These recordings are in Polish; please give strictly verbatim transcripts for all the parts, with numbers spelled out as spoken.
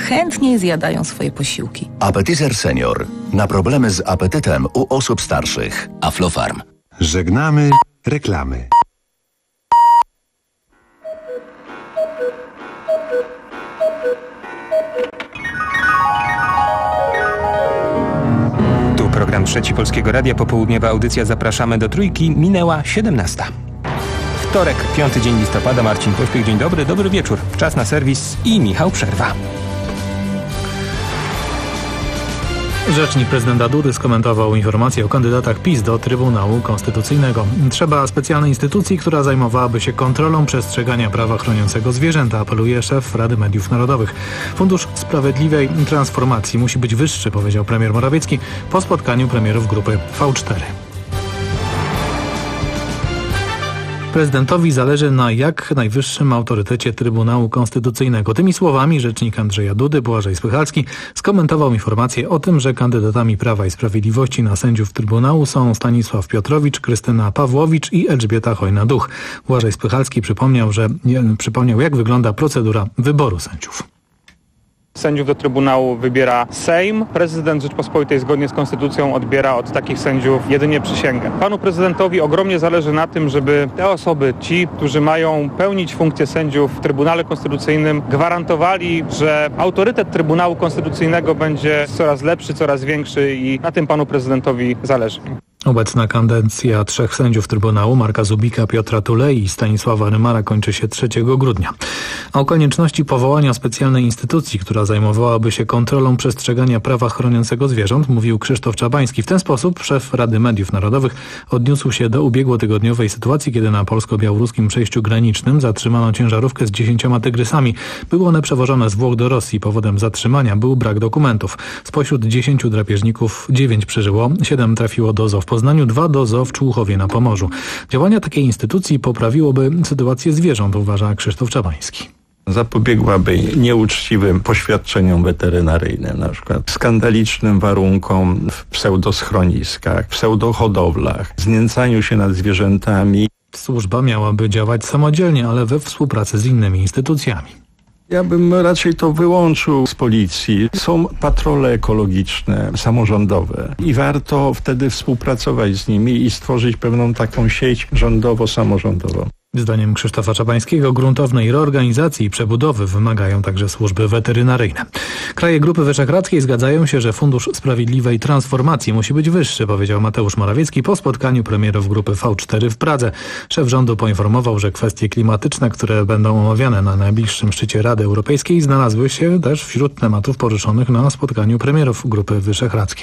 chętniej zjadają swoje posiłki. Appetizer Senior. Na problemy z apetytem u osób starszych. Aflofarm. Żegnamy reklamy. Tu program Trzeci Polskiego Radia. Popołudniowa audycja Zapraszamy do Trójki. Minęła siedemnasta. Wtorek, piąty dzień listopada. Marcin Pośpiech, dzień dobry, dobry wieczór. Czas na serwis i Michał Przerwa. Rzecznik prezydenta Dudy skomentował informację o kandydatach PiS do Trybunału Konstytucyjnego. Trzeba specjalnej instytucji, która zajmowałaby się kontrolą przestrzegania prawa chroniącego zwierzęta, apeluje szef Rady Mediów Narodowych. Fundusz Sprawiedliwej Transformacji musi być wyższy, powiedział premier Morawiecki po spotkaniu premierów grupy V cztery. Prezydentowi zależy na jak najwyższym autorytecie Trybunału Konstytucyjnego. Tymi słowami rzecznik Andrzeja Dudy, Błażej Spychalski, skomentował informację o tym, że kandydatami Prawa i Sprawiedliwości na sędziów Trybunału są Stanisław Piotrowicz, Krystyna Pawłowicz i Elżbieta Chojna-Duch. Błażej Spychalski przypomniał, że przypomniał, jak wygląda procedura wyboru sędziów. Sędziów do Trybunału wybiera Sejm. Prezydent Rzeczpospolitej zgodnie z Konstytucją odbiera od takich sędziów jedynie przysięgę. Panu prezydentowi ogromnie zależy na tym, żeby te osoby, ci, którzy mają pełnić funkcję sędziów w Trybunale Konstytucyjnym, gwarantowali, że autorytet Trybunału Konstytucyjnego będzie coraz lepszy, coraz większy i na tym panu prezydentowi zależy. Obecna kadencja trzech sędziów Trybunału, Marka Zubika, Piotra Tulei i Stanisława Rymara, kończy się trzeciego grudnia. A o konieczności powołania specjalnej instytucji, która zajmowałaby się kontrolą przestrzegania prawa chroniącego zwierząt, mówił Krzysztof Czabański. W ten sposób szef Rady Mediów Narodowych odniósł się do ubiegłotygodniowej sytuacji, kiedy na polsko-białoruskim przejściu granicznym zatrzymano ciężarówkę z dziesięcioma tygrysami. Były one przewożone z Włoch do Rosji. Powodem zatrzymania był brak dokumentów. Spośród dziesięciu drapieżników dziewięć przeżyło, siedem trafiło do zoo w Poznaniu, dwa do zoo w Człuchowie na Pomorzu. Działania takiej instytucji poprawiłoby sytuację zwierząt, uważa Krzysztof Czabański. Zapobiegłaby nieuczciwym poświadczeniom weterynaryjnym, na przykład skandalicznym warunkom w pseudoschroniskach, pseudohodowlach, znęcaniu się nad zwierzętami. Służba miałaby działać samodzielnie, ale we współpracy z innymi instytucjami. Ja bym raczej to wyłączył z policji. Są patrole ekologiczne, samorządowe i warto wtedy współpracować z nimi i stworzyć pewną taką sieć rządowo-samorządową. Zdaniem Krzysztofa Czabańskiego gruntownej reorganizacji i przebudowy wymagają także służby weterynaryjne. Kraje Grupy Wyszehradzkiej zgadzają się, że Fundusz Sprawiedliwej Transformacji musi być wyższy, powiedział Mateusz Morawiecki po spotkaniu premierów grupy V cztery w Pradze. Szef rządu poinformował, że kwestie klimatyczne, które będą omawiane na najbliższym szczycie Rady Europejskiej, znalazły się też wśród tematów poruszonych na spotkaniu premierów Grupy Wyszehradzkiej.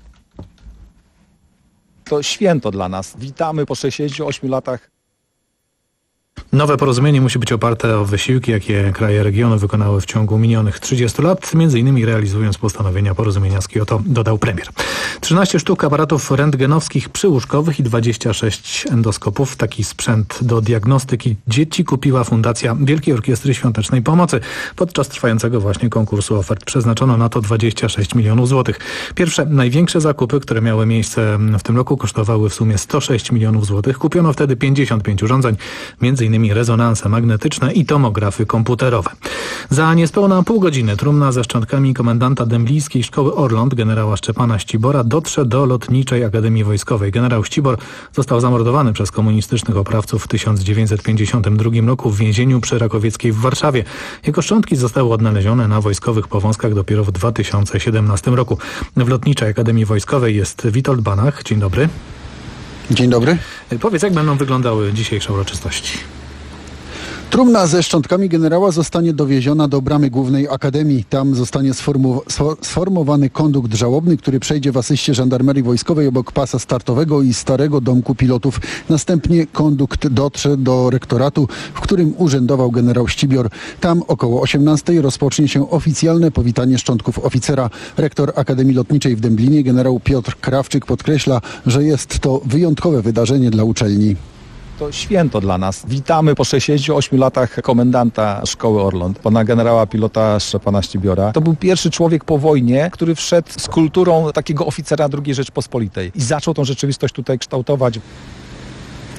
To święto dla nas. Witamy po sześćdziesięciu ośmiu latach. Nowe porozumienie musi być oparte o wysiłki, jakie kraje regionu wykonały w ciągu minionych trzydziestu lat, między innymi realizując postanowienia porozumienia z Kioto, dodał premier. trzynaście sztuk aparatów rentgenowskich przyłóżkowych i dwadzieścia sześć endoskopów. Taki sprzęt do diagnostyki dzieci kupiła Fundacja Wielkiej Orkiestry Świątecznej Pomocy. Podczas trwającego właśnie konkursu ofert przeznaczono na to dwadzieścia sześć milionów złotych. Pierwsze, największe zakupy, które miały miejsce w tym roku, kosztowały w sumie sto sześć milionów złotych. Kupiono wtedy pięćdziesiąt pięć urządzeń, między innymi rezonanse magnetyczne i tomografy komputerowe. Za niespełna pół godziny trumna ze szczątkami komendanta Dęblińskiej Szkoły Orląt, generała Szczepana Ścibora, dotrze do Lotniczej Akademii Wojskowej. Generał Ścibor został zamordowany przez komunistycznych oprawców w tysiąc dziewięćset pięćdziesiątym drugim roku w więzieniu przy Rakowieckiej w Warszawie. Jego szczątki zostały odnalezione na wojskowych powązkach dopiero w dwa tysiące siedemnastym roku. W Lotniczej Akademii Wojskowej jest Witold Banach. Dzień dobry. Dzień dobry. Powiedz, jak będą wyglądały dzisiejsze uroczystości? Trumna ze szczątkami generała zostanie dowieziona do bramy głównej Akademii. Tam zostanie sformu- sformowany kondukt żałobny, który przejdzie w asyście żandarmerii wojskowej obok pasa startowego i starego domku pilotów. Następnie kondukt dotrze do rektoratu, w którym urzędował generał Ścibior. Tam około osiemnastej rozpocznie się oficjalne powitanie szczątków oficera. Rektor Akademii Lotniczej w Dęblinie, generał Piotr Krawczyk, podkreśla, że jest to wyjątkowe wydarzenie dla uczelni. To święto dla nas. Witamy po sześćdziesięciu ośmiu latach komendanta Szkoły Orląt, pana generała pilota Szczepana Ścibiora. To był pierwszy człowiek po wojnie, który wszedł z kulturą takiego oficera drugiej Rzeczpospolitej i zaczął tą rzeczywistość tutaj kształtować.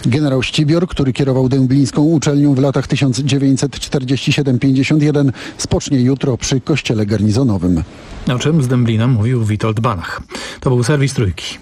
Generał Ścibior, który kierował dęblińską uczelnią w latach tysiąc dziewięćset czterdziesty siódmy do pięćdziesiątego pierwszego, spocznie jutro przy kościele garnizonowym. O czym z Dęblina mówił Witold Banach. To był serwis Trójki.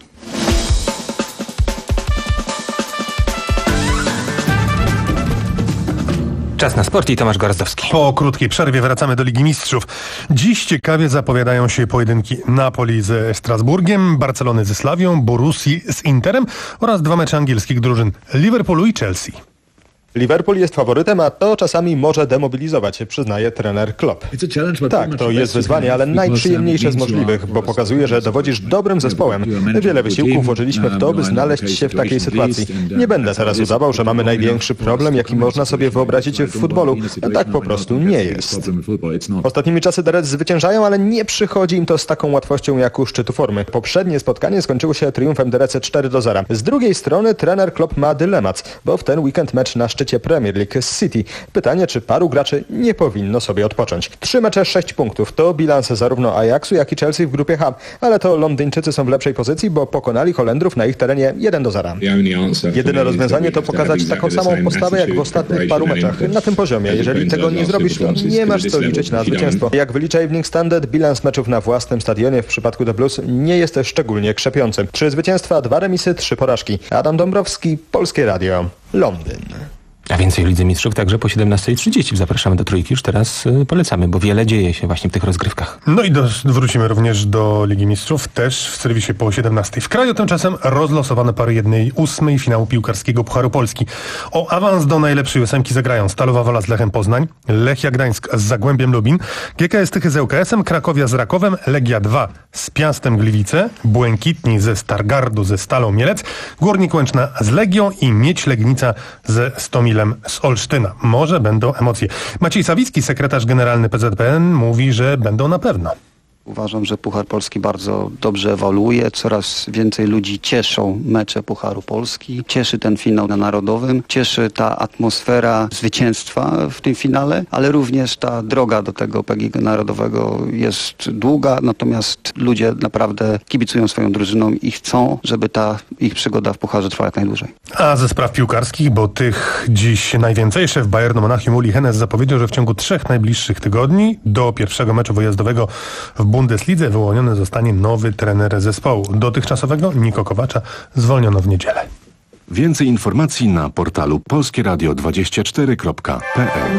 Czas na sport i Tomasz Gorazdowski. Po krótkiej przerwie wracamy do Ligi Mistrzów. Dziś ciekawie zapowiadają się pojedynki Napoli ze Strasburgiem, Barcelony ze Slawią, Borussii z Interem oraz dwa mecze angielskich drużyn Liverpoolu i Chelsea. Liverpool jest faworytem, a to czasami może demobilizować, przyznaje trener Klopp. Tak, to jest wyzwanie, ale najprzyjemniejsze z możliwych, bo pokazuje, że dowodzisz dobrym zespołem. Wiele wysiłków włożyliśmy w to, by znaleźć się w takiej sytuacji. Nie będę teraz udawał, że mamy największy problem, jaki można sobie wyobrazić w futbolu. Tak po prostu nie jest. Ostatnimi czasy Reds zwyciężają, ale nie przychodzi im to z taką łatwością jak u szczytu formy. Poprzednie spotkanie skończyło się triumfem Reds cztery do zera. Z drugiej strony trener Klopp ma dylemat, bo w ten weekend mecz na szczycie Premier League z City. Pytanie, czy paru graczy nie powinno sobie odpocząć. Trzy mecze, sześć punktów. To bilans zarówno Ajaxu, jak i Chelsea w grupie H. Ale to Londyńczycy są w lepszej pozycji, bo pokonali Holendrów na ich terenie jeden do zera. Jedyne rozwiązanie to pokazać taką samą postawę jak w ostatnich paru meczach. Na tym poziomie. Jeżeli tego nie zrobisz, nie masz co liczyć na zwycięstwo. Jak wylicza Evening Standard, bilans meczów na własnym stadionie w przypadku The Blues nie jest szczególnie krzepiący. Trzy zwycięstwa, dwa remisy, trzy porażki. Adam Dąbrowski, Polskie Radio, Londyn. A więcej o Lidze Mistrzów także po siedemnasta trzydzieści. Zapraszamy do Trójki, już teraz y, polecamy, bo wiele dzieje się właśnie w tych rozgrywkach. No i do, wrócimy również do Ligi Mistrzów, też w serwisie po siedemnastej. W kraju tymczasem rozlosowane pary jednej ósmej finału piłkarskiego Pucharu Polski. O awans do najlepszej ósemki zagrają Stalowa Wola z Lechem Poznań, Lechia Gdańsk z Zagłębiem Lubin, G K S Tychy z L K S-em, Krakowia z Rakowem, Legia dwa z Piastem Gliwice, Błękitni ze Stargardu ze Stalą Mielec, Górnik Łęczna z Legią i Miedź Legnica ze Stomilem z Olsztyna. Może będą emocje. Maciej Sawicki, sekretarz generalny P Z P N, mówi, że będą na pewno. Uważam, że Puchar Polski bardzo dobrze ewoluuje. Coraz więcej ludzi cieszą mecze Pucharu Polski. Cieszy ten finał na Narodowym. Cieszy ta atmosfera zwycięstwa w tym finale, ale również ta droga do tego P G G Narodowego jest długa, natomiast ludzie naprawdę kibicują swoją drużyną i chcą, żeby ta ich przygoda w Pucharze trwała jak najdłużej. A ze spraw piłkarskich, bo tych dziś najwięcej, szef Bayernu Monachium Uli Hennes zapowiedział, że w ciągu trzech najbliższych tygodni do pierwszego meczu wyjazdowego w Bundeslidze wyłoniony zostanie nowy trener zespołu. Dotychczasowego Niko Kowacza zwolniono w niedzielę. Więcej informacji na portalu polskieradio dwadzieścia cztery kropka p l.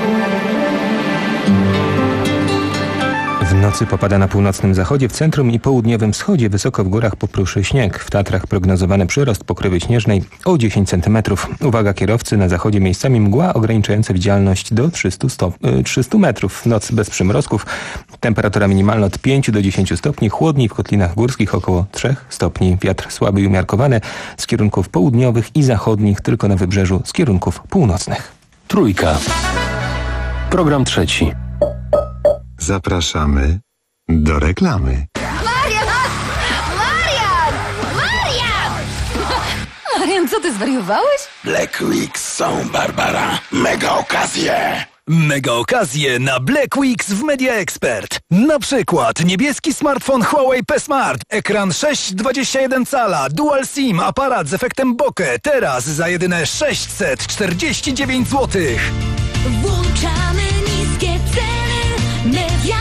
W nocy popada na północnym zachodzie, w centrum i południowym wschodzie, wysoko w górach popruszy śnieg. W Tatrach prognozowany przyrost pokrywy śnieżnej o dziesięć centymetrów. Uwaga kierowcy, na zachodzie miejscami mgła ograniczająca widzialność do trzystu metrów. W nocy bez przymrozków. Temperatura minimalna od pięciu do dziesięciu stopni. Chłodniej w kotlinach górskich około trzech stopni. Wiatr słaby i umiarkowany z kierunków południowych i zachodnich, tylko na wybrzeżu z kierunków północnych. Trójka. Program trzeci. Zapraszamy do reklamy. Marian! Marian! Marian! Marian, co ty zwariowałeś? Black Weeks są, Barbara. Mega okazje! Mega okazje na Black Weeks w Media Expert. Na przykład niebieski smartfon Huawei P Smart, ekran sześć przecinek dwadzieścia jeden cala, dual SIM, aparat z efektem bokeh. Teraz za jedyne sześćset czterdzieści dziewięć złotych. Włączamy niskie ceny. Media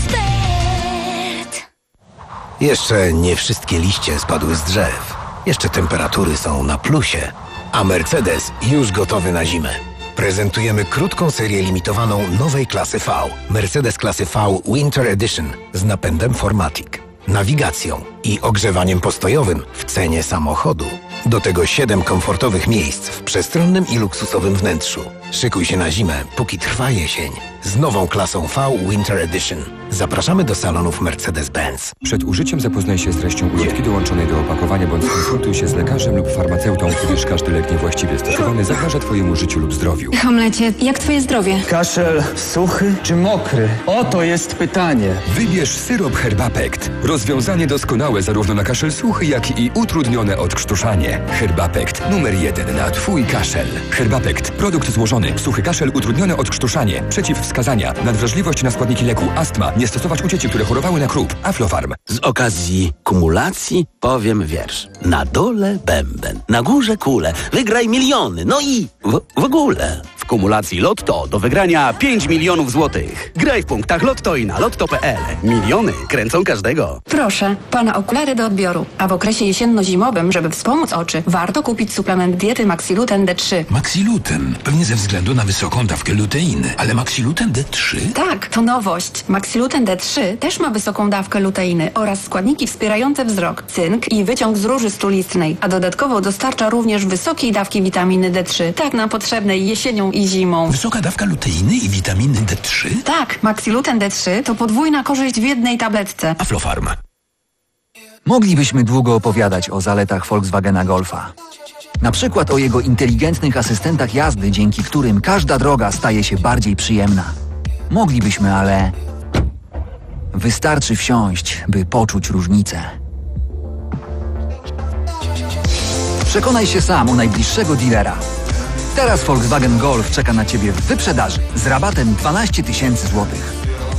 Expert. Jeszcze nie wszystkie liście spadły z drzew. Jeszcze temperatury są na plusie. A Mercedes już gotowy na zimę. Prezentujemy krótką serię limitowaną nowej klasy V. Mercedes klasy V Winter Edition z napędem four matic, nawigacją i ogrzewaniem postojowym w cenie samochodu. Do tego siedem komfortowych miejsc w przestronnym i luksusowym wnętrzu. Szykuj się na zimę, póki trwa jesień. Z nową klasą V Winter Edition. Zapraszamy do salonów Mercedes-Benz. Przed użyciem zapoznaj się z treścią ulotki dołączonej do opakowania bądź skonsultuj się z lekarzem lub farmaceutą, gdyż każdy lek niewłaściwie stosowany zagraża Twojemu życiu lub zdrowiu. Hamlecie, jak Twoje zdrowie? Kaszel suchy czy mokry? Oto jest pytanie. Wybierz syrop Herbapekt. Rozwiązanie doskonałe zarówno na kaszel suchy, jak i utrudnione odkrztuszanie. Herbapekt numer jeden na Twój kaszel. Herbapekt. Produkt złożony. Suchy kaszel, utrudnione odkrztuszanie. Przeciw wskazania. Nadwrażliwość na składniki leku, astma. Nie stosować u dzieci, które chorowały na krup. Aflofarm. Z okazji kumulacji powiem wiersz. Na dole bęben, na górze kule. Wygraj miliony, no i w, w ogóle. W kumulacji Lotto do wygrania pięć milionów złotych. Graj w punktach Lotto i na lotto kropka p l. Miliony kręcą każdego. Proszę, pana okulary do odbioru. A w okresie jesienno-zimowym, żeby wspomóc oczy, warto kupić suplement diety Maxiluten D trzy. Maxiluten? Pewnie ze względu na wysoką dawkę luteiny. Ale Maxiluten D trzy? Tak, to nowość. Maxiluten D trzy też ma wysoką dawkę luteiny oraz składniki wspierające wzrok, cynk i wyciąg z róży strulistnej, a dodatkowo dostarcza również wysokiej dawki witaminy D trzy, tak nam potrzebnej jesienią i zimą. Wysoka dawka luteiny i witaminy D trzy? Tak, Maxiluten D trzy to podwójna korzyść w jednej tabletce. Aflofarm. Moglibyśmy długo opowiadać o zaletach Volkswagena Golfa. Na przykład o jego inteligentnych asystentach jazdy, dzięki którym każda droga staje się bardziej przyjemna. Moglibyśmy, ale wystarczy wsiąść, by poczuć różnicę. Przekonaj się sam u najbliższego dealera. Teraz Volkswagen Golf czeka na Ciebie w wyprzedaży z rabatem dwanaście tysięcy złotych.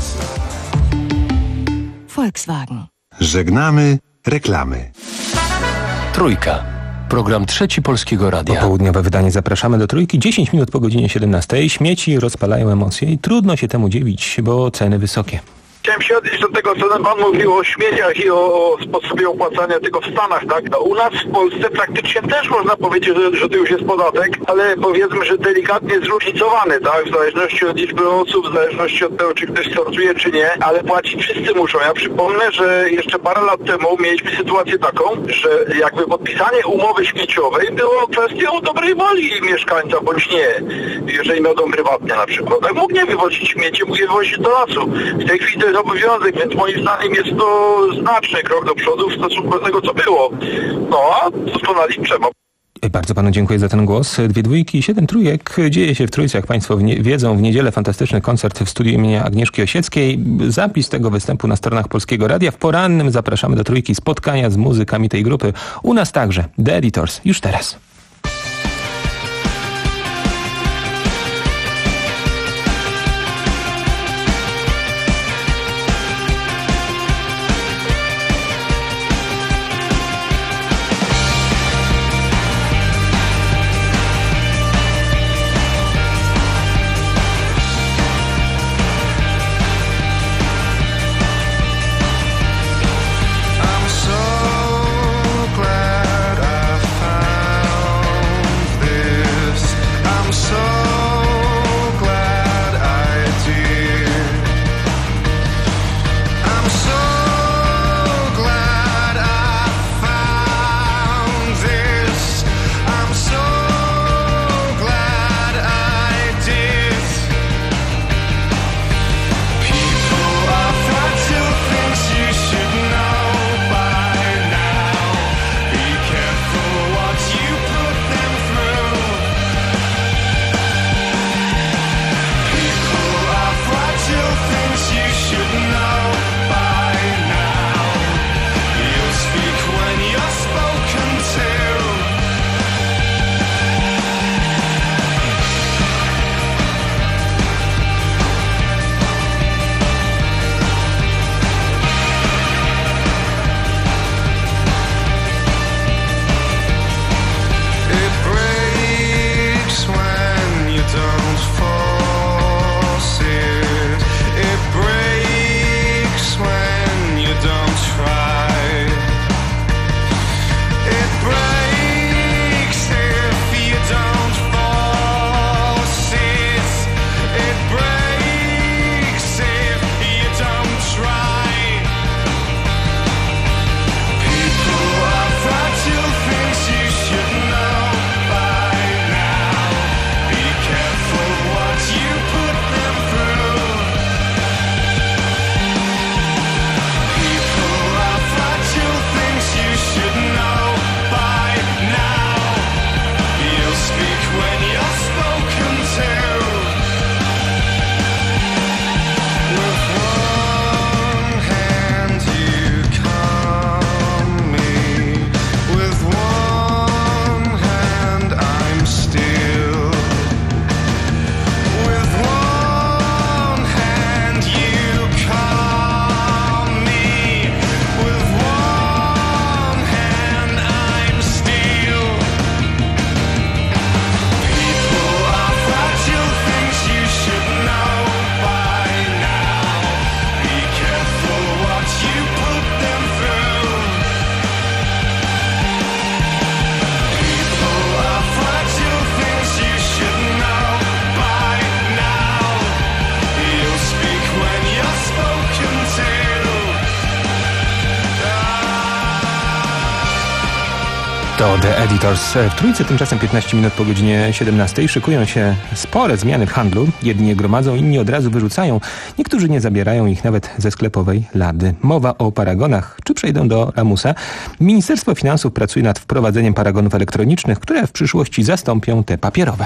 Volkswagen. Żegnamy reklamy. Trójka. Program Trzeci Polskiego Radia. Popołudniowe wydanie zapraszamy do Trójki. dziesięć minut po godzinie siedemnastej. Śmieci rozpalają emocje i trudno się temu dziwić, bo ceny wysokie. Chciałem się odnieść do tego, co pan mówił o śmieciach i o sposobie opłacania tego w Stanach, tak? No, u nas w Polsce praktycznie też można powiedzieć, że, że to już jest podatek, ale powiedzmy, że delikatnie zróżnicowany, tak? W zależności od liczby osób, w zależności od tego, czy ktoś sortuje, czy nie, ale płacić wszyscy muszą. Ja przypomnę, że jeszcze parę lat temu mieliśmy sytuację taką, że jakby podpisanie umowy śmieciowej było kwestią dobrej woli mieszkańca, bądź nie, jeżeli miał dom prywatny na przykład. Tak? Mógł nie wywozić śmieci, mógł je wywozić do lasu. W tej chwili to jest obowiązek, więc moim zdaniem jest to znaczny krok do przodu w stosunku do tego, co było. No, a doskonalić trzeba. Bardzo panu dziękuję za ten głos. Dwie dwójki i siedem trójek. Dzieje się w Trójce, jak państwo w nie, wiedzą, w niedzielę fantastyczny koncert w studiu imienia Agnieszki Osieckiej. Zapis tego występu na stronach Polskiego Radia. W porannym zapraszamy do Trójki spotkania z muzykami tej grupy. U nas także The Editors. Już teraz. Glad I found To The Editors. W Trójce tymczasem piętnaście minut po godzinie siedemnastej szykują się spore zmiany w handlu. Jedni je gromadzą, inni od razu wyrzucają. Niektórzy nie zabierają ich nawet ze sklepowej Lady. Mowa o paragonach. Czy przejdą do lamusa? Ministerstwo Finansów pracuje nad wprowadzeniem paragonów elektronicznych, które w przyszłości zastąpią te papierowe.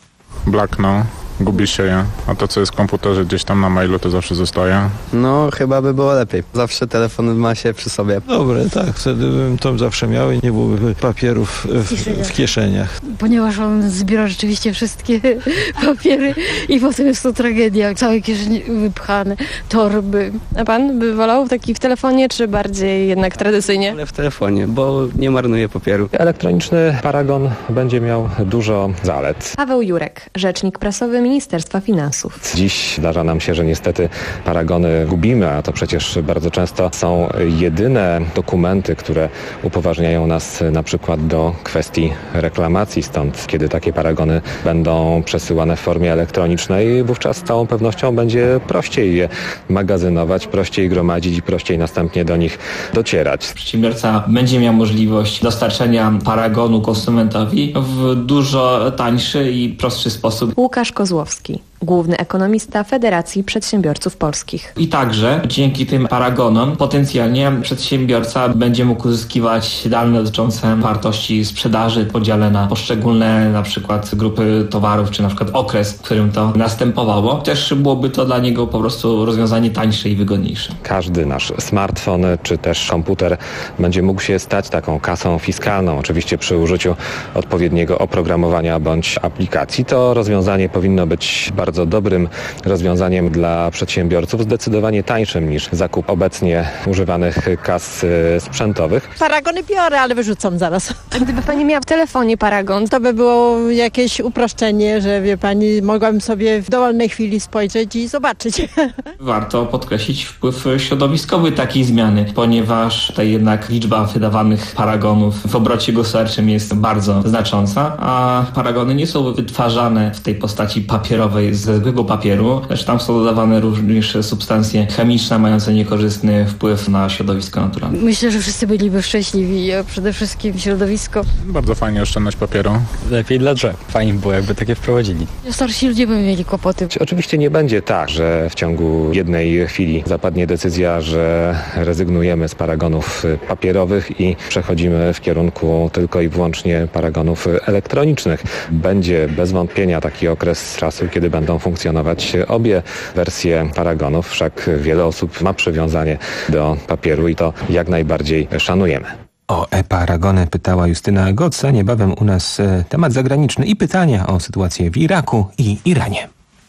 Blakną, gubi się je, a to co jest w komputerze gdzieś tam na mailu to zawsze zostaje. No chyba by było lepiej. Zawsze telefon ma się przy sobie. Dobre, tak, wtedy bym to zawsze miał i nie byłoby papierów w, w kieszeniach. Ponieważ on zbiera rzeczywiście wszystkie papiery i potem jest to tragedia. Całe kieszenie wypchane, torby. A pan by wolał taki w telefonie, czy bardziej jednak tradycyjnie? Ale w telefonie, bo nie marnuje papieru. Elektroniczny paragon będzie miał dużo zalet. Paweł Jurek, rzecznik prasowy Ministerstwa Finansów. Dziś zdarza nam się, że niestety paragony gubimy, a to przecież bardzo często są jedyne dokumenty, które upoważniają nas na przykład do kwestii reklamacji. Stąd, kiedy takie paragony będą przesyłane w formie elektronicznej, wówczas z całą pewnością będzie prościej je magazynować, prościej gromadzić i prościej następnie do nich docierać. Przedsiębiorca będzie miał możliwość dostarczenia paragonu konsumentowi w dużo tańszy i prostszy sposób. Łukasz Kozłowski, główny ekonomista Federacji Przedsiębiorców Polskich. I także dzięki tym paragonom potencjalnie przedsiębiorca będzie mógł uzyskiwać dane dotyczące wartości sprzedaży w podziale na poszczególne na przykład grupy towarów, czy na przykład okres, w którym to następowało. Też byłoby to dla niego po prostu rozwiązanie tańsze i wygodniejsze. Każdy nasz smartfon czy też komputer będzie mógł się stać taką kasą fiskalną, oczywiście przy użyciu odpowiedniego oprogramowania bądź aplikacji. To rozwiązanie powinno być bardzo dobrym rozwiązaniem dla przedsiębiorców, zdecydowanie tańszym niż zakup obecnie używanych kas sprzętowych. Paragony biorę, ale wyrzucam zaraz. A gdyby pani miała w telefonie paragon, to by było jakieś uproszczenie, że wie pani, mogłabym sobie w dowolnej chwili spojrzeć i zobaczyć. Warto podkreślić wpływ środowiskowy takiej zmiany, ponieważ tutaj jednak liczba wydawanych paragonów w obrocie gospodarczym jest bardzo znacząca, a paragony nie są wytwarzane w tej postaci papierowej ze zwykłego papieru, lecz tam są dodawane również substancje chemiczne mające niekorzystny wpływ na środowisko naturalne. Myślę, że wszyscy byliby szczęśliwi, a przede wszystkim środowisko. Bardzo fajnie oszczędzać papieru. Lepiej dla drzew. Fajnie było, jakby takie wprowadzili. Starsi ludzie by mieli kłopoty. Oczywiście nie będzie tak, że w ciągu jednej chwili zapadnie decyzja, że rezygnujemy z paragonów papierowych i przechodzimy w kierunku tylko i wyłącznie paragonów elektronicznych. Będzie bez wątpienia taki okres czasu, kiedy będą funkcjonować obie wersje paragonów, wszak wiele osób ma przywiązanie do papieru i to jak najbardziej szanujemy. O e-paragony pytała Justyna Goca. Niebawem u nas e, temat zagraniczny i pytania o sytuację w Iraku i Iranie.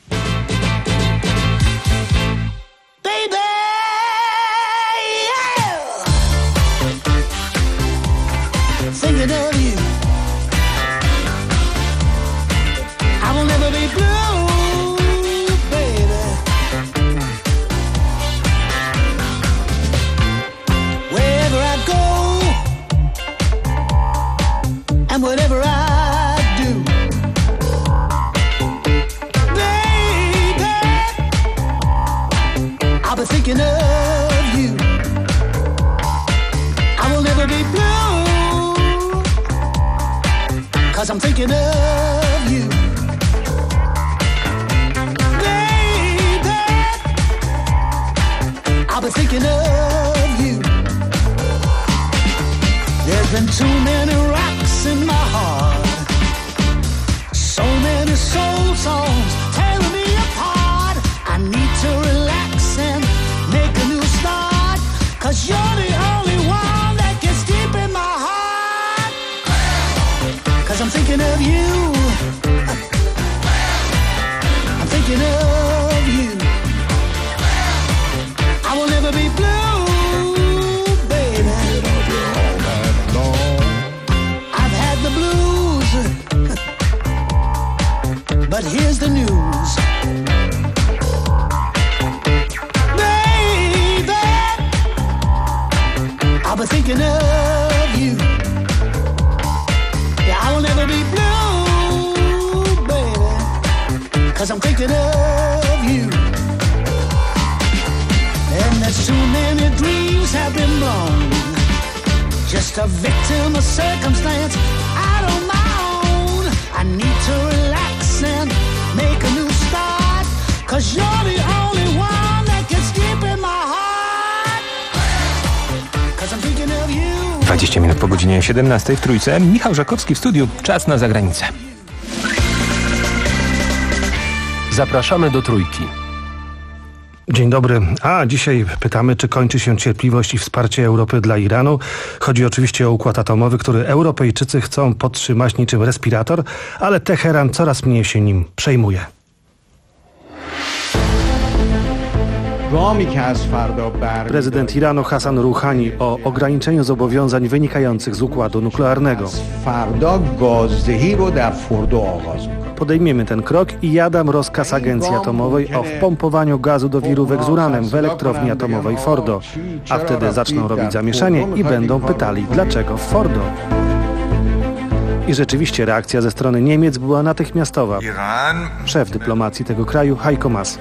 Whatever I do, baby, I'll be thinking of you. I will never be blue, 'cause I'm thinking of you. Baby, I'll be thinking of you. There's been too many rocks in my heart, so many soul songs tearing me apart. I need to relax and make a new start, 'cause you're the only one that gets deep in my heart. 'Cause I'm thinking of you, I'm thinking of you. I will never be blue. But here's the news, baby, I'll be thinking of you. Yeah, I will never be blue, baby, 'cause I'm thinking of you. And there's too many dreams have been blown, just a victim of circumstance out on my own. I need to relax and make a new start, 'cause you're the only one that gets deep in my heart. 'Cause I'm thinking of you. dwadzieścia minut po godzinie siedemnastej w Trójce. Michał Żakowski w studiu. Czas na zagranicę. Zapraszamy do Trójki. Dzień dobry. A dzisiaj pytamy, czy kończy się cierpliwość i wsparcie Europy dla Iranu. Chodzi oczywiście o układ atomowy, który Europejczycy chcą podtrzymać niczym respirator, ale Teheran coraz mniej się nim przejmuje. Prezydent Iranu Hassan Rouhani o ograniczeniu zobowiązań wynikających z układu nuklearnego. Podejmiemy ten krok i ja dam rozkaz agencji atomowej o wpompowaniu gazu do wirówek z uranem w elektrowni atomowej Fordo. A wtedy zaczną robić zamieszanie i będą pytali, dlaczego w Fordo. I rzeczywiście reakcja ze strony Niemiec była natychmiastowa. Szef dyplomacji tego kraju, Heiko Maas.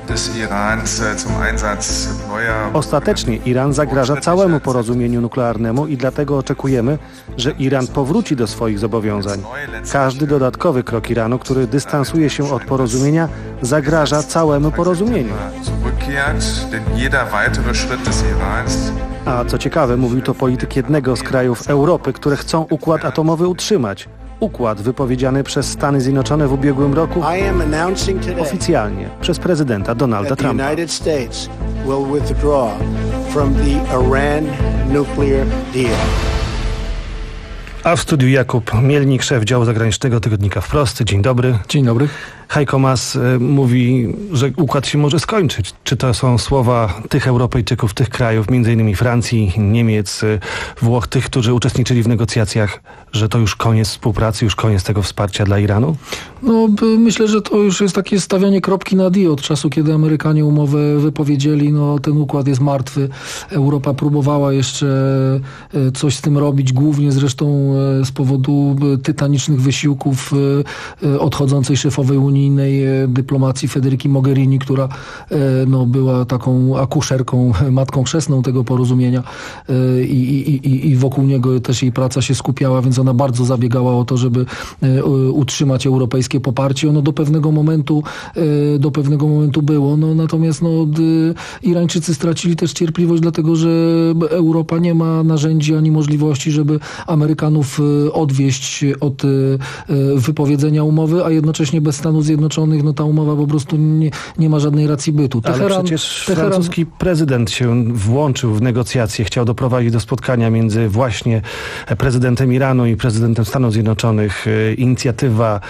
Ostatecznie Iran zagraża całemu porozumieniu nuklearnemu i dlatego oczekujemy, że Iran powróci do swoich zobowiązań. Każdy dodatkowy krok Iranu, który dystansuje się od porozumienia, zagraża całemu porozumieniu. A co ciekawe, mówił to polityk jednego z krajów Europy, które chcą układ atomowy utrzymać. Układ wypowiedziany przez Stany Zjednoczone w ubiegłym roku oficjalnie przez prezydenta Donalda Trumpa. A w studiu Jakub Mielnik, szef działu zagranicznego tygodnika Wprost. Dzień dobry. Dzień dobry. Heiko Maas y, mówi, że układ się może skończyć. Czy to są słowa tych Europejczyków, tych krajów, między innymi Francji, Niemiec, y, Włoch, tych, którzy uczestniczyli w negocjacjach, że to już koniec współpracy, już koniec tego wsparcia dla Iranu? No, myślę, że to już jest takie stawianie kropki nad i od czasu, kiedy Amerykanie umowę wypowiedzieli. No, ten układ jest martwy. Europa próbowała jeszcze coś z tym robić, głównie zresztą z powodu tytanicznych wysiłków odchodzącej szefowej unijnej dyplomacji Federiki Mogherini, która no, była taką akuszerką, matką chrzestną tego porozumienia i, i, i, i wokół niego też jej praca się skupiała, więc ona bardzo zabiegała o to, żeby utrzymać europejskie poparcie. Ono do pewnego momentu do pewnego momentu było. No, natomiast no, Irańczycy stracili też cierpliwość, dlatego że Europa nie ma narzędzi ani możliwości, żeby Amerykanów odwieść od wypowiedzenia umowy, a jednocześnie bez Stanów Zjednoczonych no, ta umowa po prostu nie, nie ma żadnej racji bytu. Teheran, Ale przecież Teheran... francuski prezydent się włączył w negocjacje, chciał doprowadzić do spotkania między właśnie prezydentem Iranu i prezydentem Stanów Zjednoczonych. Inicjatywa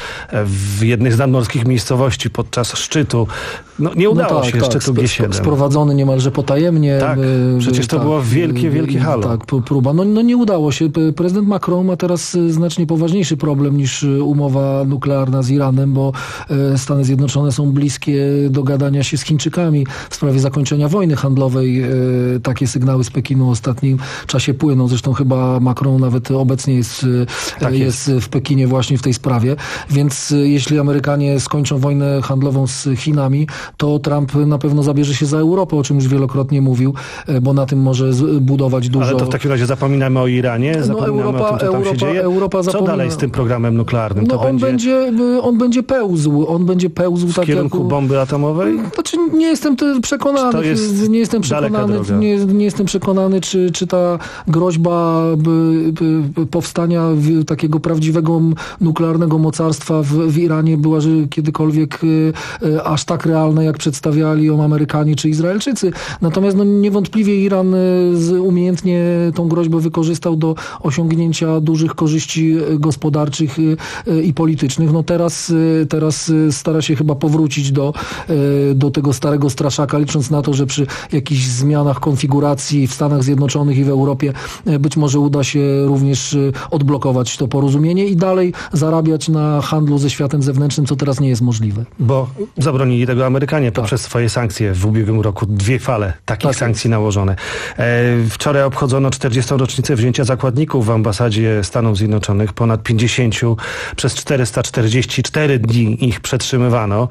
w jednej z nadmorskich miejscowości podczas szczytu. No, nie udało no tak, się tak, szczytu G siedem. Sprowadzony niemalże potajemnie. Tak, przecież to tak, było wielkie, wielkie halo. Tak, próba. No, no nie udało się. Prezydent Macron ma teraz znacznie poważniejszy problem niż umowa nuklearna z Iranem, bo Stany Zjednoczone są bliskie dogadania się z Chińczykami w sprawie zakończenia wojny handlowej. Takie sygnały z Pekinu w ostatnim czasie płyną. Zresztą chyba Macron nawet obecnie jest, tak jest. jest w Pekinie właśnie w tej sprawie. Więc jeśli Amerykanie skończą wojnę handlową z Chinami, to Trump na pewno zabierze się za Europę, o czym już wielokrotnie mówił, bo na tym może budować dużo. Ale to w takim razie zapominamy o Iranie, zapominamy no Europa, o tym, co tam Europa, się dzieje. Europa co zapomina... dalej z tym programem nuklearnym? No to on, będzie... będzie, on będzie pełzł. On będzie pełzł w tak kierunku jak... bomby atomowej? Znaczy nie jestem przekonany. To jest nie jestem przekonany, nie, nie jestem przekonany, czy, czy ta groźba by, by powstania takiego prawdziwego nuklearnego mocarstwa w, w Iranie była że kiedykolwiek e, aż tak realna, jak przedstawiali ją Amerykanie czy Izraelczycy. Natomiast no, niewątpliwie Iran z, umiejętnie tą groźbę wykorzystał do osiągnięcia dużych korzyści gospodarczych e, i politycznych. No teraz, e, teraz stara się chyba powrócić do, e, do tego starego straszaka, licząc na to, że przy jakichś zmianach konfiguracji w Stanach Zjednoczonych i w Europie e, być może uda się również e, odblokować to porozumienie i dalej zarabiać na handlu ze światem zewnętrznym, co teraz nie jest możliwe. Bo zabronili tego Amerykanie tak. poprzez swoje sankcje w ubiegłym roku. Dwie fale takich tak sankcji nałożone. E, wczoraj obchodzono czterdziestą rocznicę wzięcia zakładników w ambasadzie Stanów Zjednoczonych. Ponad pięćdziesięciu przez czterysta czterdzieści cztery dni nich przetrzymywano,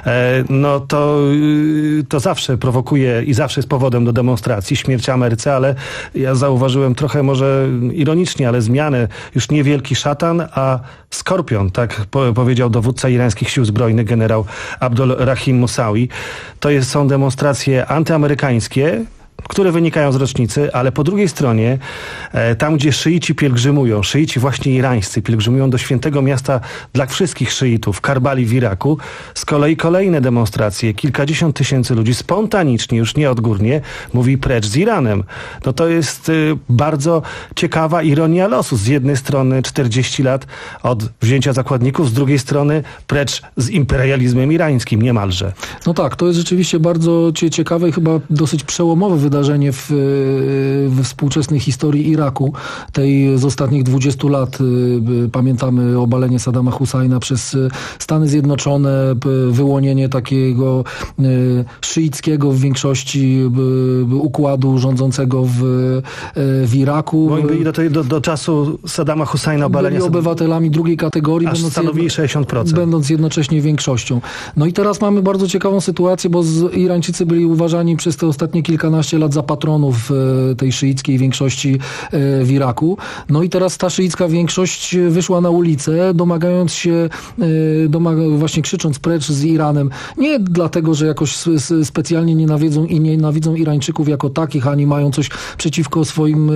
no to, to zawsze prowokuje i zawsze jest powodem do demonstracji, śmierć Ameryce, ale ja zauważyłem trochę może ironicznie, ale zmianę, już nie wielki szatan, a skorpion, tak po, powiedział dowódca irańskich sił zbrojnych generał Abdul Rahim Musawi. To jest, są demonstracje antyamerykańskie, które wynikają z rocznicy, ale po drugiej stronie, e, tam gdzie szyici pielgrzymują, szyici właśnie irańscy pielgrzymują do świętego miasta dla wszystkich szyitów, Karbali w Iraku, z kolei kolejne demonstracje, kilkadziesiąt tysięcy ludzi spontanicznie, już nie odgórnie, mówi precz z Iranem. No to jest y, bardzo ciekawa ironia losu. Z jednej strony czterdzieści lat od wzięcia zakładników, z drugiej strony precz z imperializmem irańskim niemalże. No tak, to jest rzeczywiście bardzo ciekawe i chyba dosyć przełomowe wydarzenie w, we współczesnej historii Iraku, tej z ostatnich dwudziestu lat. Pamiętamy obalenie Saddama Husajna przez Stany Zjednoczone, wyłonienie takiego szyickiego w większości układu rządzącego w, w Iraku. Bo byli do, do, do czasu Saddama Husajna obalenia byli obywatelami drugiej kategorii, aż stanowili sześćdziesiąt procent. Będąc jednocześnie większością. No i teraz mamy bardzo ciekawą sytuację, bo z Irańczycy byli uważani przez te ostatnie kilkanaście lat za patronów tej szyickiej większości w Iraku. No i teraz ta szyicka większość wyszła na ulicę, domagając się, domaga, właśnie krzycząc precz z Iranem. Nie dlatego, że jakoś specjalnie nienawidzą i nienawidzą Irańczyków jako takich, ani mają coś przeciwko swoim